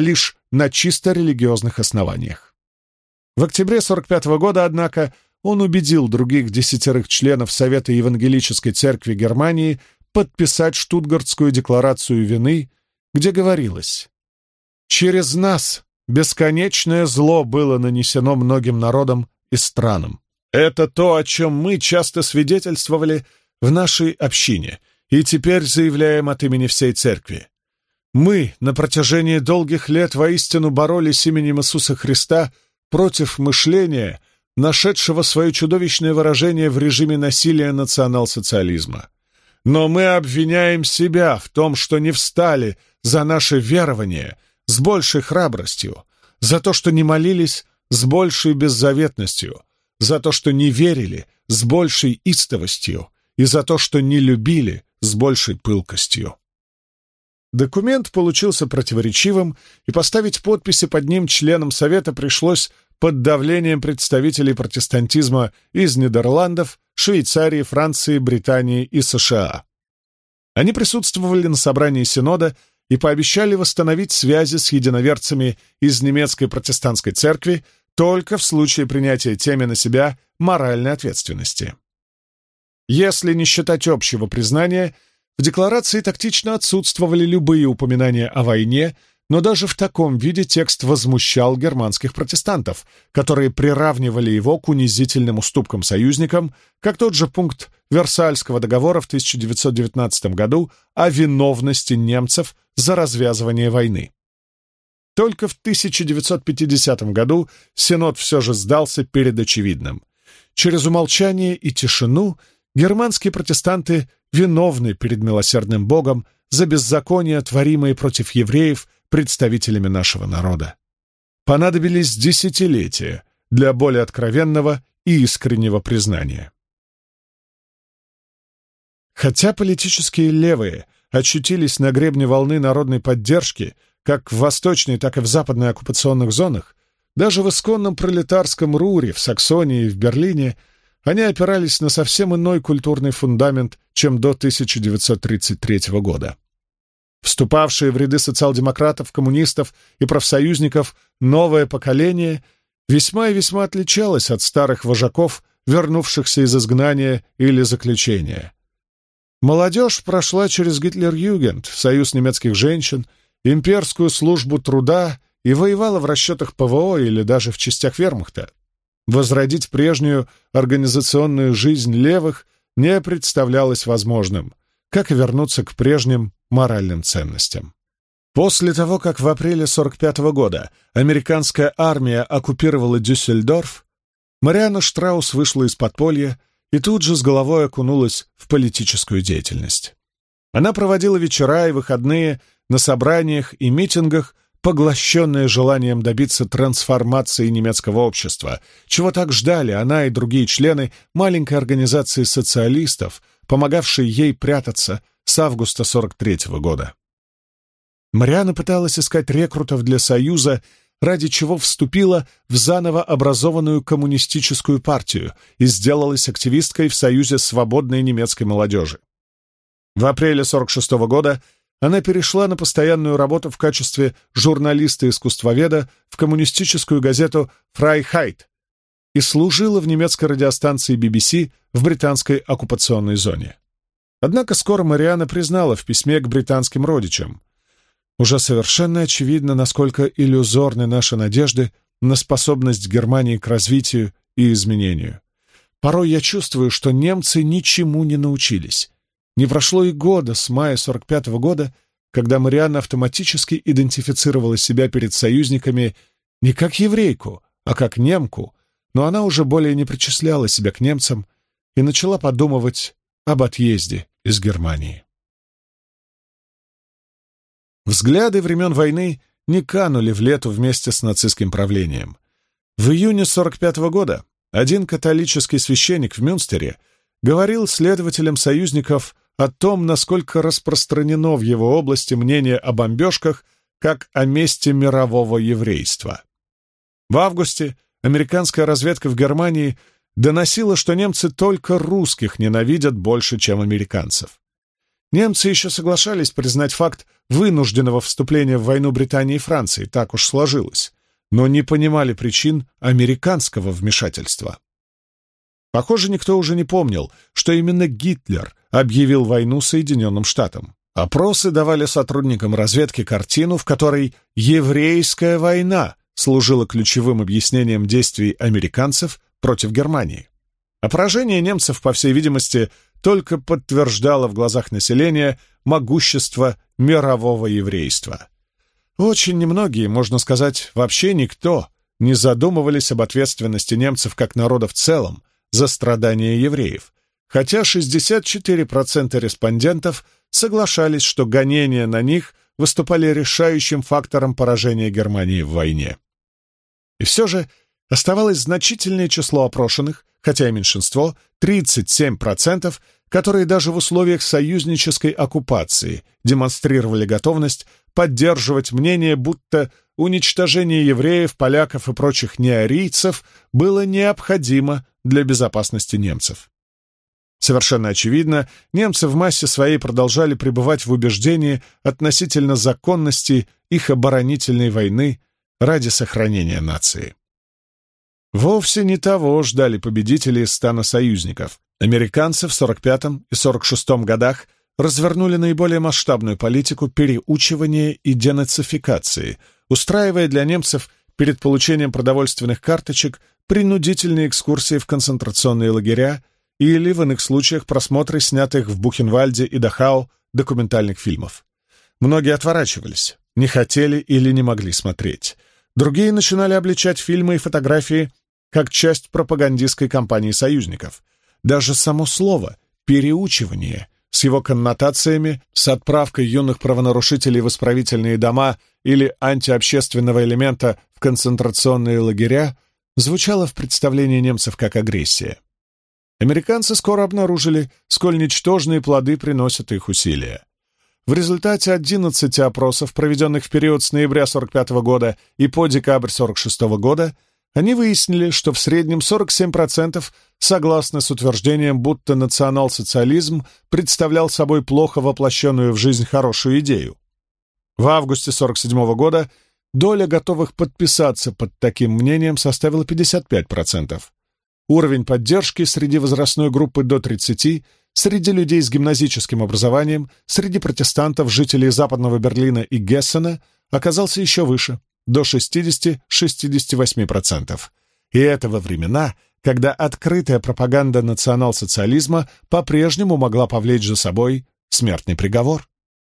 на чисто религиозных основаниях. В октябре 1945 года, однако, он убедил других 10 членов Совета Евангелической Церкви Германии подписать Штутгартскую декларацию вины, где говорилось: «Через нас бесконечное зло было нанесено многим народам и странам. Это то, о чем мы часто свидетельствовали в нашей общине, и теперь заявляем от имени всей Церкви. Мы на протяжении долгих лет воистину боролись именем Иисуса Христа против мышления, нашедшего свое чудовищное выражение в режиме насилия национал-социализма. Но мы обвиняем себя в том, что не встали за наше верование с большей храбростью, за то, что не молились с большей беззаветностью, за то, что не верили с большей истовостью и за то, что не любили с большей пылкостью». Документ получился противоречивым, и поставить подписи под ним членам Совета пришлось под давлением представителей протестантизма из Нидерландов, Швейцарии, Франции, Британии и США. Они присутствовали на собрании Синода и пообещали восстановить связи с единоверцами из немецкой протестантской церкви только в случае принятия теми на себя моральной ответственности. Если не считать общего признания, в декларации тактично отсутствовали любые упоминания о войне, но даже в таком виде текст возмущал германских протестантов, которые приравнивали его к унизительным уступкам союзникам, как тот же пункт Версальского договора в 1919 году о виновности немцев за развязывание войны. Только в 1950 году Синод все же сдался перед очевидным. Через умолчание и тишину германские протестанты виновны перед милосердным Богом за беззакония, творимые против евреев представителями нашего народа. Понадобились десятилетия для более откровенного и искреннего признания. Хотя политические левые очутились на гребне волны народной поддержки как в восточной, так и в западной оккупационных зонах, даже в исконном пролетарском Руре, в Саксонии и в Берлине они опирались на совсем иной культурный фундамент, чем до 1933 года. Вступавшие в ряды социал-демократов, коммунистов и профсоюзников новое поколение весьма и весьма отличалось от старых вожаков, вернувшихся из изгнания или заключения. Молодежь прошла через Гитлер-Югенд, Союз немецких женщин, имперскую службу труда и воевала в расчетах ПВО или даже в частях вермахта. Возродить прежнюю организационную жизнь левых не представлялось возможным, как и вернуться к прежним моральным ценностям. После того, как в апреле 1945 года американская армия оккупировала Дюссельдорф, Марианна Штраус вышла из подполья и тут же с головой окунулась в политическую деятельность. Она проводила вечера и выходные на собраниях и митингах, поглощенная желанием добиться трансформации немецкого общества, чего так ждали она и другие члены маленькой организации социалистов, помогавшей ей прятаться с августа 1943 года. Марианна пыталась искать рекрутов для Союза, ради чего вступила в заново образованную коммунистическую партию и сделалась активисткой в Союзе свободной немецкой молодежи. В апреле 1946 года она перешла на постоянную работу в качестве журналиста-искусствоведа в коммунистическую газету «Фрайхайт» и служила в немецкой радиостанции BBC в британской оккупационной зоне. Однако скоро Марианна признала в письме к британским родичам: «Уже совершенно очевидно, насколько иллюзорны наши надежды на способность Германии к развитию и изменению. Порой я чувствую, что немцы ничему не научились. Не прошло и года с мая 1945 года, когда Марианна автоматически идентифицировала себя перед союзниками не как еврейку, а как немку, но она уже более не причисляла себя к немцам и начала подумывать об отъезде из Германии». Взгляды времен войны не канули в лету вместе с нацистским правлением. В июне 1945 года один католический священник в Мюнстере говорил следователям союзников о том, насколько распространено в его области мнение о бомбежках как о месте мирового еврейства. В августе американская разведка в Германии доносила, что немцы только русских ненавидят больше, чем американцев. Немцы еще соглашались признать факт вынужденного вступления в войну Британии и Франции, так уж сложилось, но не понимали причин американского вмешательства. Похоже, никто уже не помнил, что именно Гитлер объявил войну Соединенным Штатам. Опросы давали сотрудникам разведки картину, в которой «еврейская война» служила ключевым объяснением действий американцев против Германии. А поражение немцев, по всей видимости, только подтверждало в глазах населения могущество мирового еврейства. Очень немногие, можно сказать, вообще никто, не задумывались об ответственности немцев как народа в целом за страдания евреев, хотя 64% респондентов соглашались, что гонения на них выступали решающим фактором поражения Германии в войне. И все же оставалось значительное число опрошенных, хотя и меньшинство, 37%, которые даже в условиях союзнической оккупации демонстрировали готовность поддерживать мнение, будто уничтожение евреев, поляков и прочих неарийцев было необходимо для безопасности немцев. Совершенно очевидно, немцы в массе своей продолжали пребывать в убеждении относительно законности их оборонительной войны ради сохранения нации. Вовсе не того ждали победители из стана союзников. Американцы в 1945 и 1946 годах развернули наиболее масштабную политику переучивания и денацификации, устраивая для немцев перед получением продовольственных карточек принудительные экскурсии в концентрационные лагеря или, в иных случаях, просмотры снятых в Бухенвальде и Дахау документальных фильмов. Многие отворачивались, не хотели или не могли смотреть. Другие начинали обличать фильмы и фотографии как часть пропагандистской кампании союзников. Даже само слово «переучивание» с его коннотациями, с отправкой юных правонарушителей в исправительные дома или антиобщественного элемента в концентрационные лагеря, звучало в представлении немцев как агрессия. Американцы скоро обнаружили, сколь ничтожные плоды приносят их усилия. В результате 11 опросов, проведенных в период с ноября 1945 года и по декабрь 1946 года, они выяснили, что в среднем 47% согласны с утверждением, будто национал-социализм представлял собой плохо воплощенную в жизнь хорошую идею. В августе 1947 года доля готовых подписаться под таким мнением составила 55%. Уровень поддержки среди возрастной группы до 30, среди людей с гимназическим образованием, среди протестантов, жителей Западного Берлина и Гессена оказался еще выше, до 60-68%. И это во времена, когда открытая пропаганда национал-социализма по-прежнему могла повлечь за собой смертный приговор.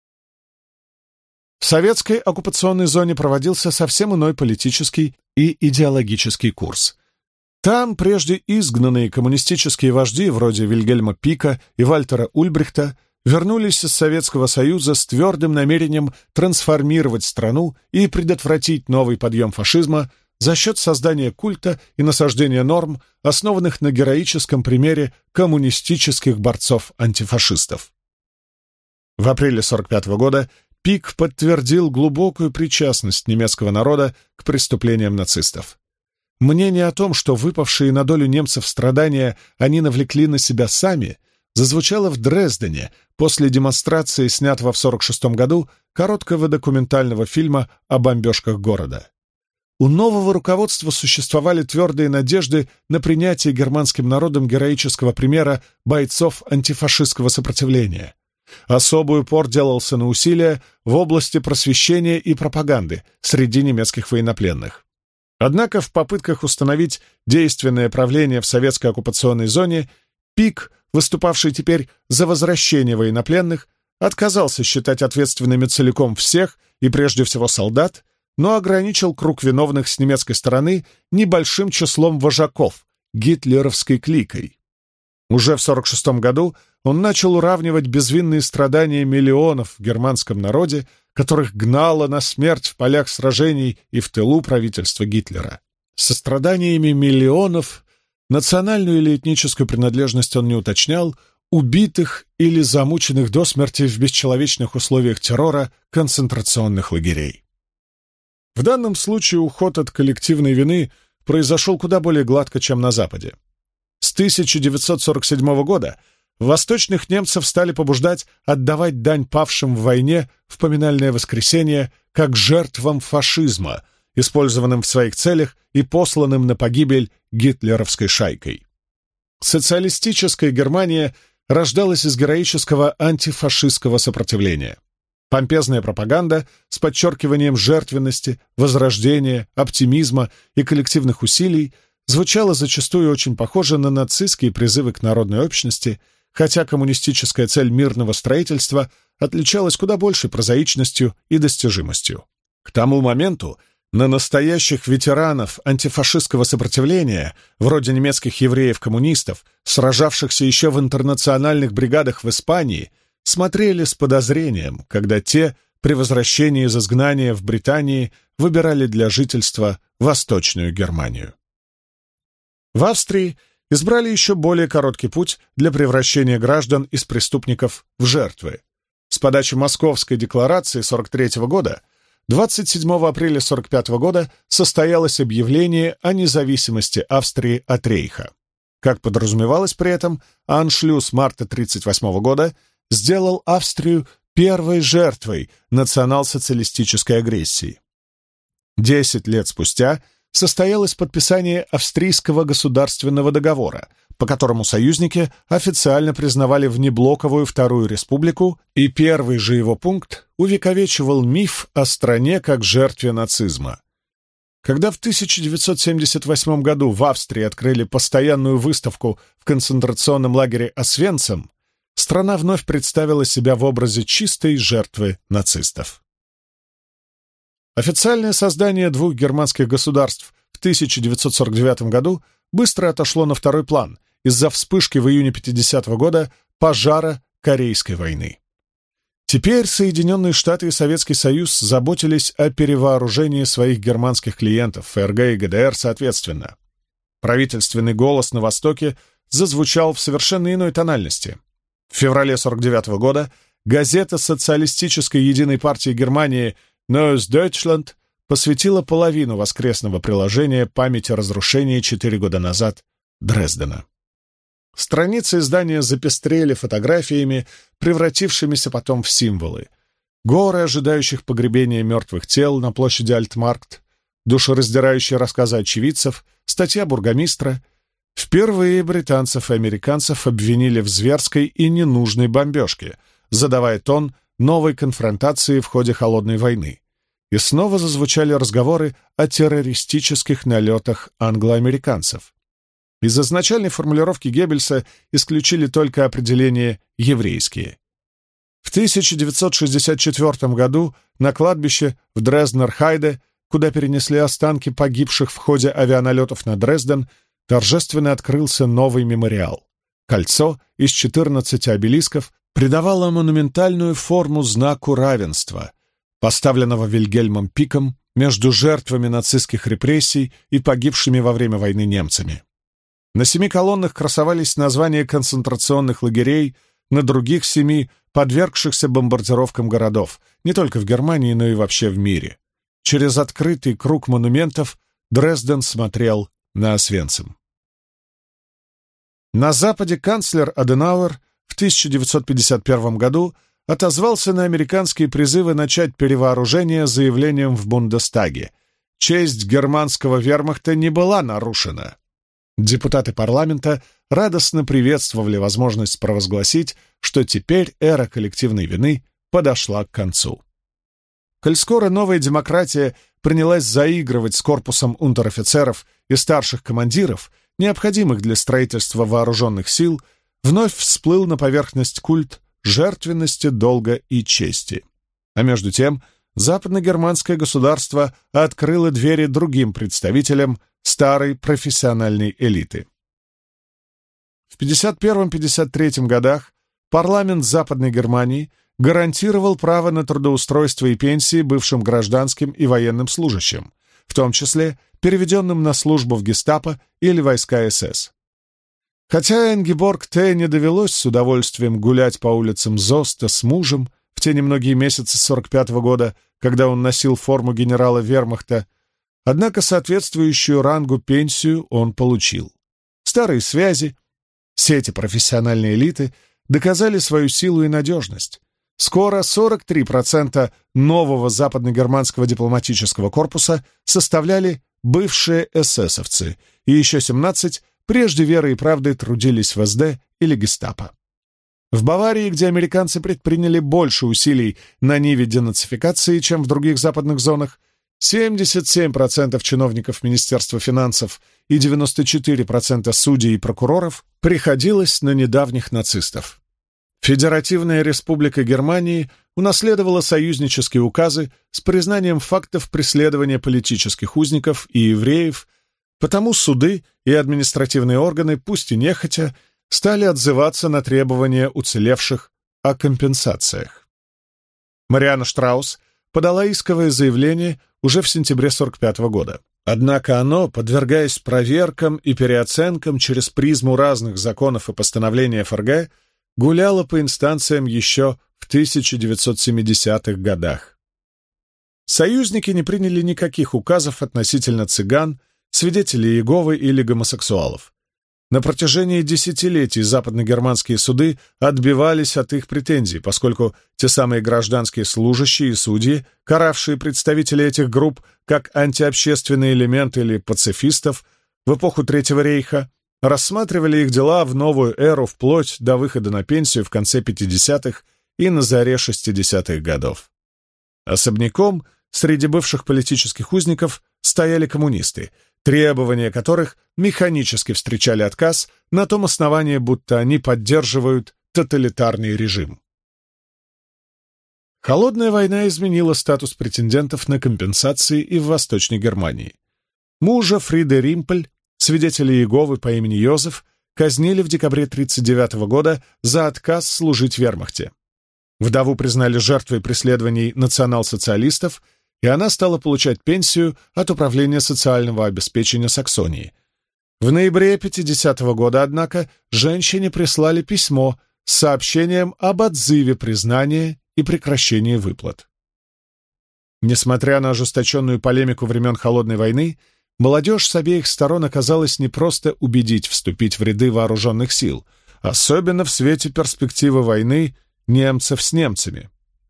В советской оккупационной зоне проводился совсем иной политический и идеологический курс. Там прежде изгнанные коммунистические вожди вроде Вильгельма Пика и Вальтера Ульбрихта вернулись из Советского Союза с твердым намерением трансформировать страну и предотвратить новый подъем фашизма за счет создания культа и насаждения норм, основанных на героическом примере коммунистических борцов-антифашистов. В апреле 1945 года Пик подтвердил глубокую причастность немецкого народа к преступлениям нацистов. Мнение о том, что выпавшие на долю немцев страдания они навлекли на себя сами, зазвучало в Дрездене после демонстрации, снятого в 1946 году, короткого документального фильма о бомбежках города. У нового руководства существовали твердые надежды на принятие германским народом героического примера бойцов антифашистского сопротивления. Особый упор делался на усилия в области просвещения и пропаганды среди немецких военнопленных. Однако в попытках установить действенное правление в советской оккупационной зоне Пик, выступавший теперь за возвращение военнопленных, отказался считать ответственными целиком всех и прежде всего солдат, но ограничил круг виновных с немецкой стороны небольшим числом вожаков, гитлеровской кликой. Уже в 1946 году он начал уравнивать безвинные страдания миллионов в германском народе, которых гнало на смерть в полях сражений и в тылу правительства Гитлера. Со страданиями миллионов, национальную или этническую принадлежность он не уточнял, убитых или замученных до смерти в бесчеловечных условиях террора концентрационных лагерей. В данном случае уход от коллективной вины произошел куда более гладко, чем на Западе. С 1947 года восточных немцев стали побуждать отдавать дань павшим в войне в поминальное воскресенье как жертвам фашизма, использованным в своих целях и посланным на погибель гитлеровской шайкой. Социалистическая Германия рождалась из героического антифашистского сопротивления. Помпезная пропаганда с подчеркиванием жертвенности, возрождения, оптимизма и коллективных усилий звучала зачастую очень похоже на нацистские призывы к народной общности, хотя коммунистическая цель мирного строительства отличалась куда большей прозаичностью и достижимостью. К тому моменту на настоящих ветеранов антифашистского сопротивления, вроде немецких евреев-коммунистов, сражавшихся еще в интернациональных бригадах в Испании, смотрели с подозрением, когда те при возвращении из изгнания в Британии выбирали для жительства Восточную Германию. В Австрии избрали еще более короткий путь для превращения граждан из преступников в жертвы. С подачи Московской декларации 1943 года 27 апреля 1945 года состоялось объявление о независимости Австрии от Рейха. Как подразумевалось при этом, аншлюз марта 1938 года сделал Австрию первой жертвой национал-социалистической агрессии. 10 лет спустя состоялось подписание Австрийского государственного договора, по которому союзники официально признавали внеблоковую Вторую Республику, и первый же его пункт увековечивал миф о стране как жертве нацизма. Когда в 1978 году в Австрии открыли постоянную выставку в концентрационном лагере Освенцим, страна вновь представила себя в образе чистой жертвы нацистов. Официальное создание двух германских государств в 1949 году быстро отошло на второй план из-за вспышки в июне 1950 года пожара Корейской войны. Теперь Соединенные Штаты и Советский Союз заботились о перевооружении своих германских клиентов, ФРГ и ГДР соответственно. Правительственный голос на Востоке зазвучал в совершенно иной тональности. В феврале 1949 года газета Социалистической единой партии Германии «Neues Deutschland» посвятила половину воскресного приложения памяти разрушения 4 года назад Дрездена. Страницы издания запестрели фотографиями, превратившимися потом в символы. Горы, ожидающих погребения мертвых тел на площади Альтмаркт, душераздирающие рассказы очевидцев, статья бургомистра. Впервые британцев и американцев обвинили в зверской и ненужной бомбежке, задавая тон новой конфронтации в ходе Холодной войны. И снова зазвучали разговоры о террористических налетах англоамериканцев. Из изначальной формулировки Геббельса исключили только определение «еврейские». В 1964 году на кладбище в Дрезднер-Хайде, куда перенесли останки погибших в ходе авианалетов на Дрезден, торжественно открылся новый мемориал. Кольцо из 14 обелисков придавало монументальную форму знаку равенства, поставленного Вильгельмом Пиком между жертвами нацистских репрессий и погибшими во время войны немцами. На 7 колоннах красовались названия концентрационных лагерей, на других 7 подвергшихся бомбардировкам городов, не только в Германии, но и вообще в мире. Через открытый круг монументов Дрезден смотрел на Освенцим. На Западе канцлер Аденауэр в 1951 году отозвался на американские призывы начать перевооружение заявлением в Бундестаге. Честь германского вермахта не была нарушена. Депутаты парламента радостно приветствовали возможность провозгласить, что теперь эра коллективной вины подошла к концу. Коль скоро новая демократия принялась заигрывать с корпусом унтер-офицеров и старших командиров, необходимых для строительства вооруженных сил, вновь всплыл на поверхность культ жертвенности, долга и чести. А между тем, западногерманское государство открыло двери другим представителям старой профессиональной элиты. В 1951-1953 годах парламент Западной Германии гарантировал право на трудоустройство и пенсии бывшим гражданским и военным служащим, в том числе переведенным на службу в гестапо или войска СС. Хотя Ингеборг Т. не довелось с удовольствием гулять по улицам Зоста с мужем в те немногие месяцы 1945 года, когда он носил форму генерала вермахта, однако соответствующую рангу пенсию он получил. Старые связи, сети профессиональной элиты доказали свою силу и надежность. Скоро 43% нового западногерманского дипломатического корпуса составляли бывшие эсэсовцы, и еще 17 прежде верой и правдой трудились в СД или гестапо. В Баварии, где американцы предприняли больше усилий на ниве денацификации, чем в других западных зонах, 77% чиновников Министерства финансов и 94% судей и прокуроров приходилось на недавних нацистов. Федеративная республика Германии унаследовала союзнические указы с признанием фактов преследования политических узников и евреев, потому суды и административные органы, пусть и нехотя, стали отзываться на требования уцелевших о компенсациях. Марианна Штраус подала исковое заявление уже в сентябре 1945 года. Однако оно, подвергаясь проверкам и переоценкам через призму разных законов и постановлений ФРГ, гуляло по инстанциям еще в 1970-х годах. Союзники не приняли никаких указов относительно цыган, свидетелей Иеговы или гомосексуалов. На протяжении десятилетий западногерманские суды отбивались от их претензий, поскольку те самые гражданские служащие и судьи, каравшие представителей этих групп как антиобщественный элемент или пацифистов в эпоху Третьего рейха, рассматривали их дела в новую эру вплоть до выхода на пенсию в конце 50-х и на заре 60-х годов. Особняком среди бывших политических узников стояли коммунисты, требования которых механически встречали отказ на том основании, будто они поддерживают тоталитарный режим. Холодная война изменила статус претендентов на компенсации и в Восточной Германии. Мужа Фриды Римпель, свидетеля Иеговы по имени Йозеф, казнили в декабре 1939 года за отказ служить в вермахте. Вдову признали жертвой преследований национал-социалистов, и она стала получать пенсию от Управления социального обеспечения Саксонии. В ноябре 1950 года, однако, женщине прислали письмо с сообщением об отзыве признания и прекращении выплат. Несмотря на ожесточенную полемику времен Холодной войны, молодежь с обеих сторон оказалась не просто убедить вступить в ряды вооруженных сил, особенно в свете перспективы войны немцев с немцами.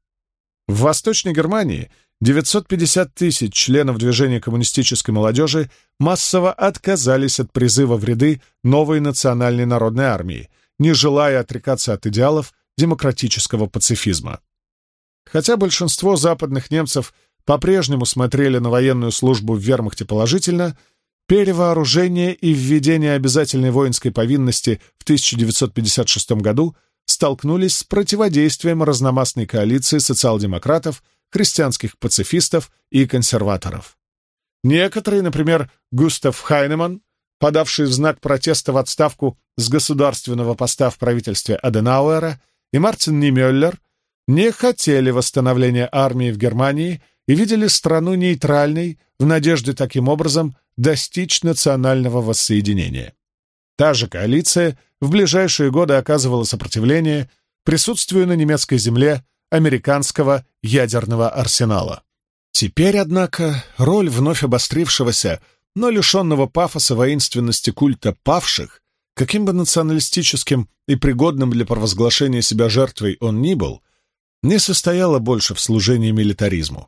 В Восточной Германии 950 тысяч членов движения коммунистической молодежи массово отказались от призыва в ряды новой национальной народной армии, не желая отрекаться от идеалов демократического пацифизма. Хотя большинство западных немцев по-прежнему смотрели на военную службу в вермахте положительно, перевооружение и введение обязательной воинской повинности в 1956 году столкнулись с противодействием разномастной коалиции социал-демократов, христианских пацифистов и консерваторов. Некоторые, например, Густав Хайнеман, подавший в знак протеста в отставку с государственного поста в правительстве Аденауэра, и Мартин Нимёллер, не хотели восстановления армии в Германии и видели страну нейтральной в надежде таким образом достичь национального воссоединения. Та же коалиция в ближайшие годы оказывала сопротивление присутствию на немецкой земле американского ядерного арсенала. Теперь, однако, роль вновь обострившегося, но лишенного пафоса воинственности культа павших, каким бы националистическим и пригодным для провозглашения себя жертвой он ни был, не состояла больше в служении милитаризму.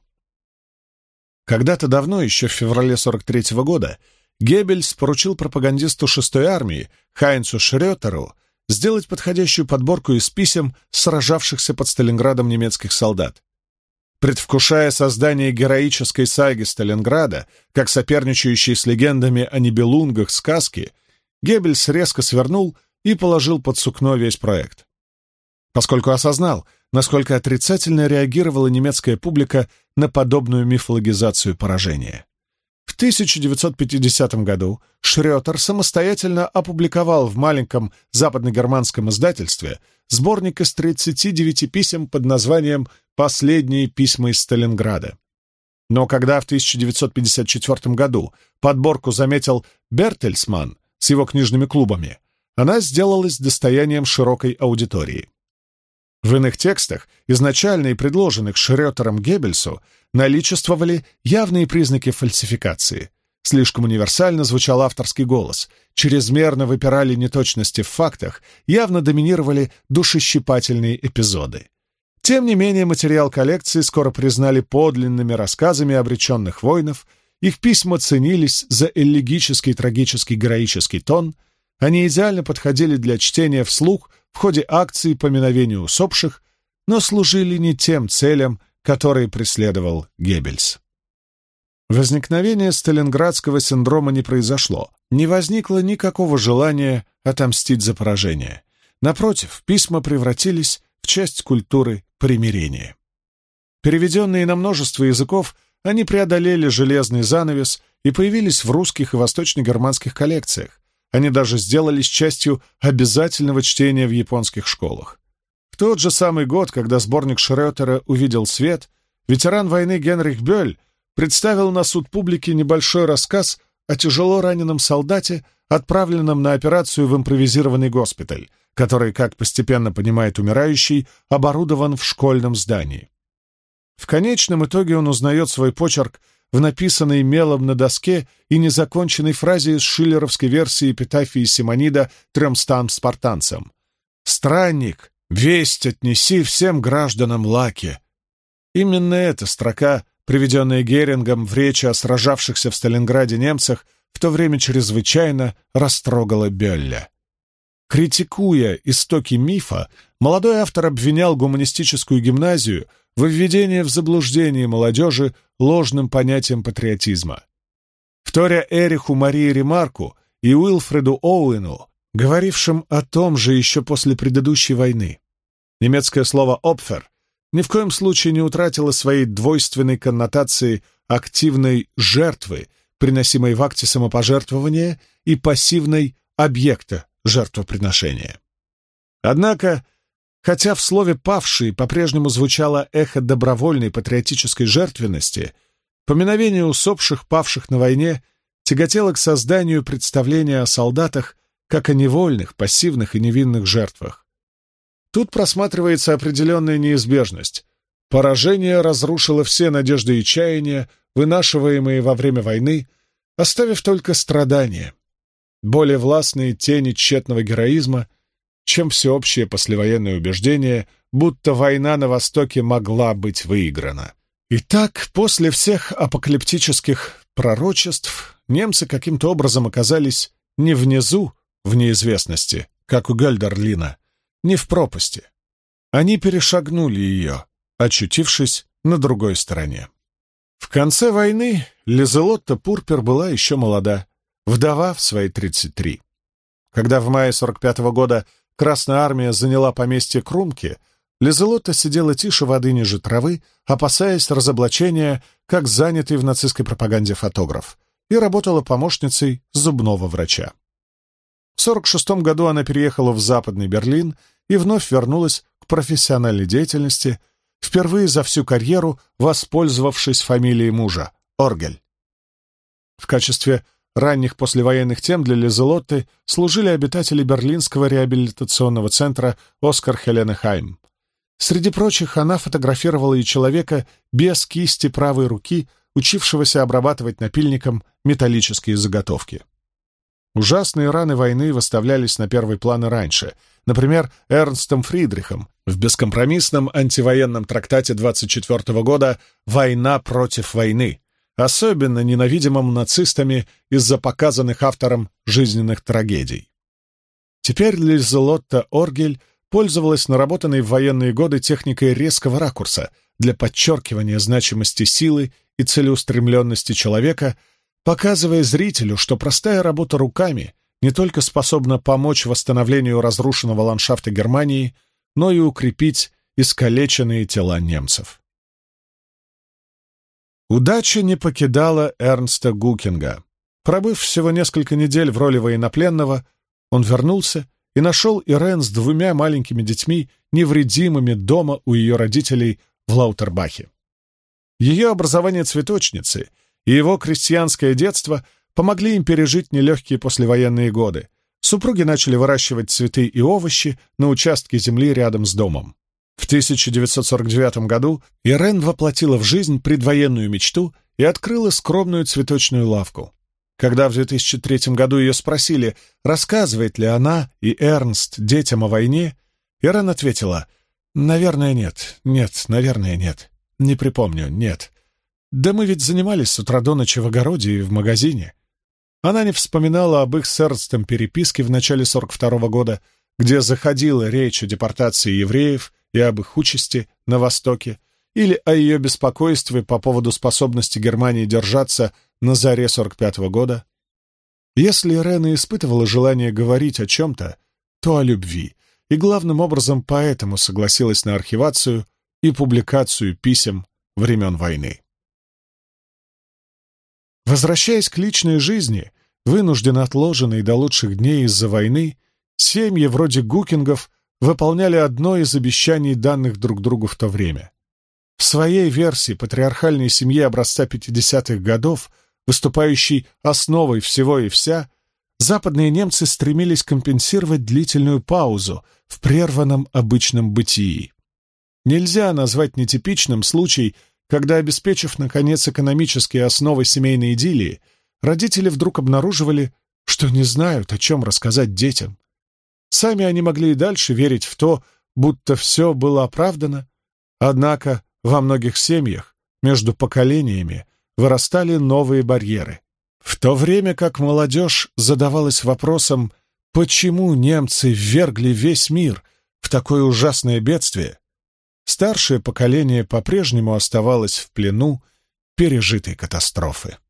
Когда-то давно, еще в феврале 1943 года, Геббельс поручил пропагандисту 6-й армии Хайнцу Шрётеру сделать подходящую подборку из писем сражавшихся под Сталинградом немецких солдат. Предвкушая создание героической саги Сталинграда, как соперничающей с легендами о Нибелунгах сказки, Геббельс резко свернул и положил под сукно весь проект. Поскольку осознал, насколько отрицательно реагировала немецкая публика на подобную мифологизацию поражения. В 1950 году Шрётер самостоятельно опубликовал в маленьком западногерманском издательстве сборник из 39 писем под названием «Последние письма из Сталинграда». Но когда в 1954 году подборку заметил Бертельсман с его книжными клубами, она сделалась достоянием широкой аудитории. В иных текстах, изначально и предложенных Шрётером Геббельсу, наличествовали явные признаки фальсификации. слишком универсально звучал авторский голос, чрезмерно выпирали неточности в фактах, явно доминировали душещипательные эпизоды. Тем не менее, материал коллекции скоро признали подлинными рассказами обреченных воинов, их письма ценились за элегический, трагический, героический тон, они идеально подходили для чтения вслух в ходе акции поминовения усопших, но служили не тем целям, которые преследовал Геббельс. Возникновение сталинградского синдрома не произошло, не возникло никакого желания отомстить за поражение. Напротив, письма превратились в часть культуры примирения. Переведенные на множество языков, они преодолели железный занавес и появились в русских и восточно-германских коллекциях. Они даже сделались частью обязательного чтения в японских школах. В тот же самый год, когда сборник Шрётера увидел свет, ветеран войны Генрих Бёль представил на суд публики небольшой рассказ о тяжело раненом солдате, отправленном на операцию в импровизированный госпиталь, который, как постепенно понимает умирающий, оборудован в школьном здании. В конечном итоге он узнает свой почерк в написанной мелом на доске и незаконченной фразе из шиллеровской версии эпитафии Симонида «Трем стам спартанцам». «Странник, весть отнеси всем гражданам Лаки». Именно эта строка, приведенная Герингом в речи о сражавшихся в Сталинграде немцах, в то время чрезвычайно растрогала Бёлля. Критикуя истоки мифа, молодой автор обвинял гуманистическую гимназию в введении в заблуждение молодежи ложным понятием патриотизма. Вторя Эриху Марии Ремарку и Уилфреду Оуэну, говорившим о том же еще после предыдущей войны. Немецкое слово «опфер» ни в коем случае не утратило своей двойственной коннотации активной жертвы, приносимой в акте самопожертвования, и пассивной объекта жертвоприношения. Однако, хотя в слове «павший» по-прежнему звучало эхо добровольной патриотической жертвенности, поминовение усопших, павших на войне, тяготело к созданию представления о солдатах как о невольных, пассивных и невинных жертвах. Тут просматривается определенная неизбежность. Поражение разрушило все надежды и чаяния, вынашиваемые во время войны, оставив только страдания, более властные тени тщетного героизма, чем всеобщее послевоенное убеждение, будто война на Востоке могла быть выиграна. Итак, после всех апокалиптических пророчеств немцы каким-то образом оказались не внизу, в неизвестности, как у Гёльдерлина, не в пропасти. Они перешагнули ее, очутившись на другой стороне. В конце войны Лизелотта Пурпер была еще молода, вдова в свои 33. Когда в мае 45-го года Красная армия заняла поместье Крумки, Лизелотта сидела тише воды ниже травы, опасаясь разоблачения, как занятый в нацистской пропаганде фотограф, и работала помощницей зубного врача. В 46-м году она переехала в Западный Берлин и вновь вернулась к профессиональной деятельности, впервые за всю карьеру воспользовавшись фамилией мужа — Оргель. В качестве ранних послевоенных тем для Лизелотты служили обитатели берлинского реабилитационного центра «Оскар Хелене Хайм». Среди прочих она фотографировала и человека без кисти правой руки, учившегося обрабатывать напильником металлические заготовки. Ужасные раны войны выставлялись на первый план и раньше, например, Эрнстом Фридрихом в бескомпромиссном антивоенном трактате 24 года «Война против войны», особенно ненавидимым нацистами из-за показанных автором жизненных трагедий. Теперь Лизелотта Оргель пользовалась наработанной в военные годы техникой резкого ракурса для подчеркивания значимости силы и целеустремленности человека, показывая зрителю, что простая работа руками не только способна помочь восстановлению разрушенного ландшафта Германии, но и укрепить искалеченные тела немцев. Удача не покидала Эрнста Гукинга. Пробыв всего несколько недель в роли военнопленного, он вернулся и нашел Ирен с 2 маленькими детьми, невредимыми дома у ее родителей в Лаутербахе. Ее образование цветочницы и его крестьянское детство помогли им пережить нелегкие послевоенные годы. Супруги начали выращивать цветы и овощи на участке земли рядом с домом. В 1949 году Ирен воплотила в жизнь предвоенную мечту и открыла скромную цветочную лавку. Когда в 2003 году ее спросили, рассказывает ли она и Эрнст детям о войне, Ирен ответила: «Наверное, нет. Нет, наверное, нет. Не припомню, нет. Да мы ведь занимались с утра до ночи в огороде и в магазине». Она не вспоминала об их с Эрнстом переписке в начале 42-го года, где заходила речь о депортации евреев и об их участи на Востоке, или о ее беспокойстве по поводу способности Германии держаться на заре 45-го года. Если Ирен и испытывала желание говорить о чем-то, то о любви, и главным образом поэтому согласилась на архивацию и публикацию писем времен войны. Возвращаясь к личной жизни, вынужденно отложенной до лучших дней из-за войны, семьи вроде Гукингов выполняли одно из обещаний, данных друг другу в то время. В своей версии патриархальной семьи образца 50-х годов, выступающей основой всего и вся, западные немцы стремились компенсировать длительную паузу в прерванном обычном бытии. Нельзя назвать нетипичным случай, когда, обеспечив, наконец, экономические основы семейной идиллии, родители вдруг обнаруживали, что не знают, о чем рассказать детям. Сами они могли и дальше верить в то, будто все было оправдано, однако во многих семьях между поколениями вырастали новые барьеры. В то время как молодежь задавалась вопросом, почему немцы ввергли весь мир в такое ужасное бедствие, старшее поколение по-прежнему оставалось в плену пережитой катастрофы.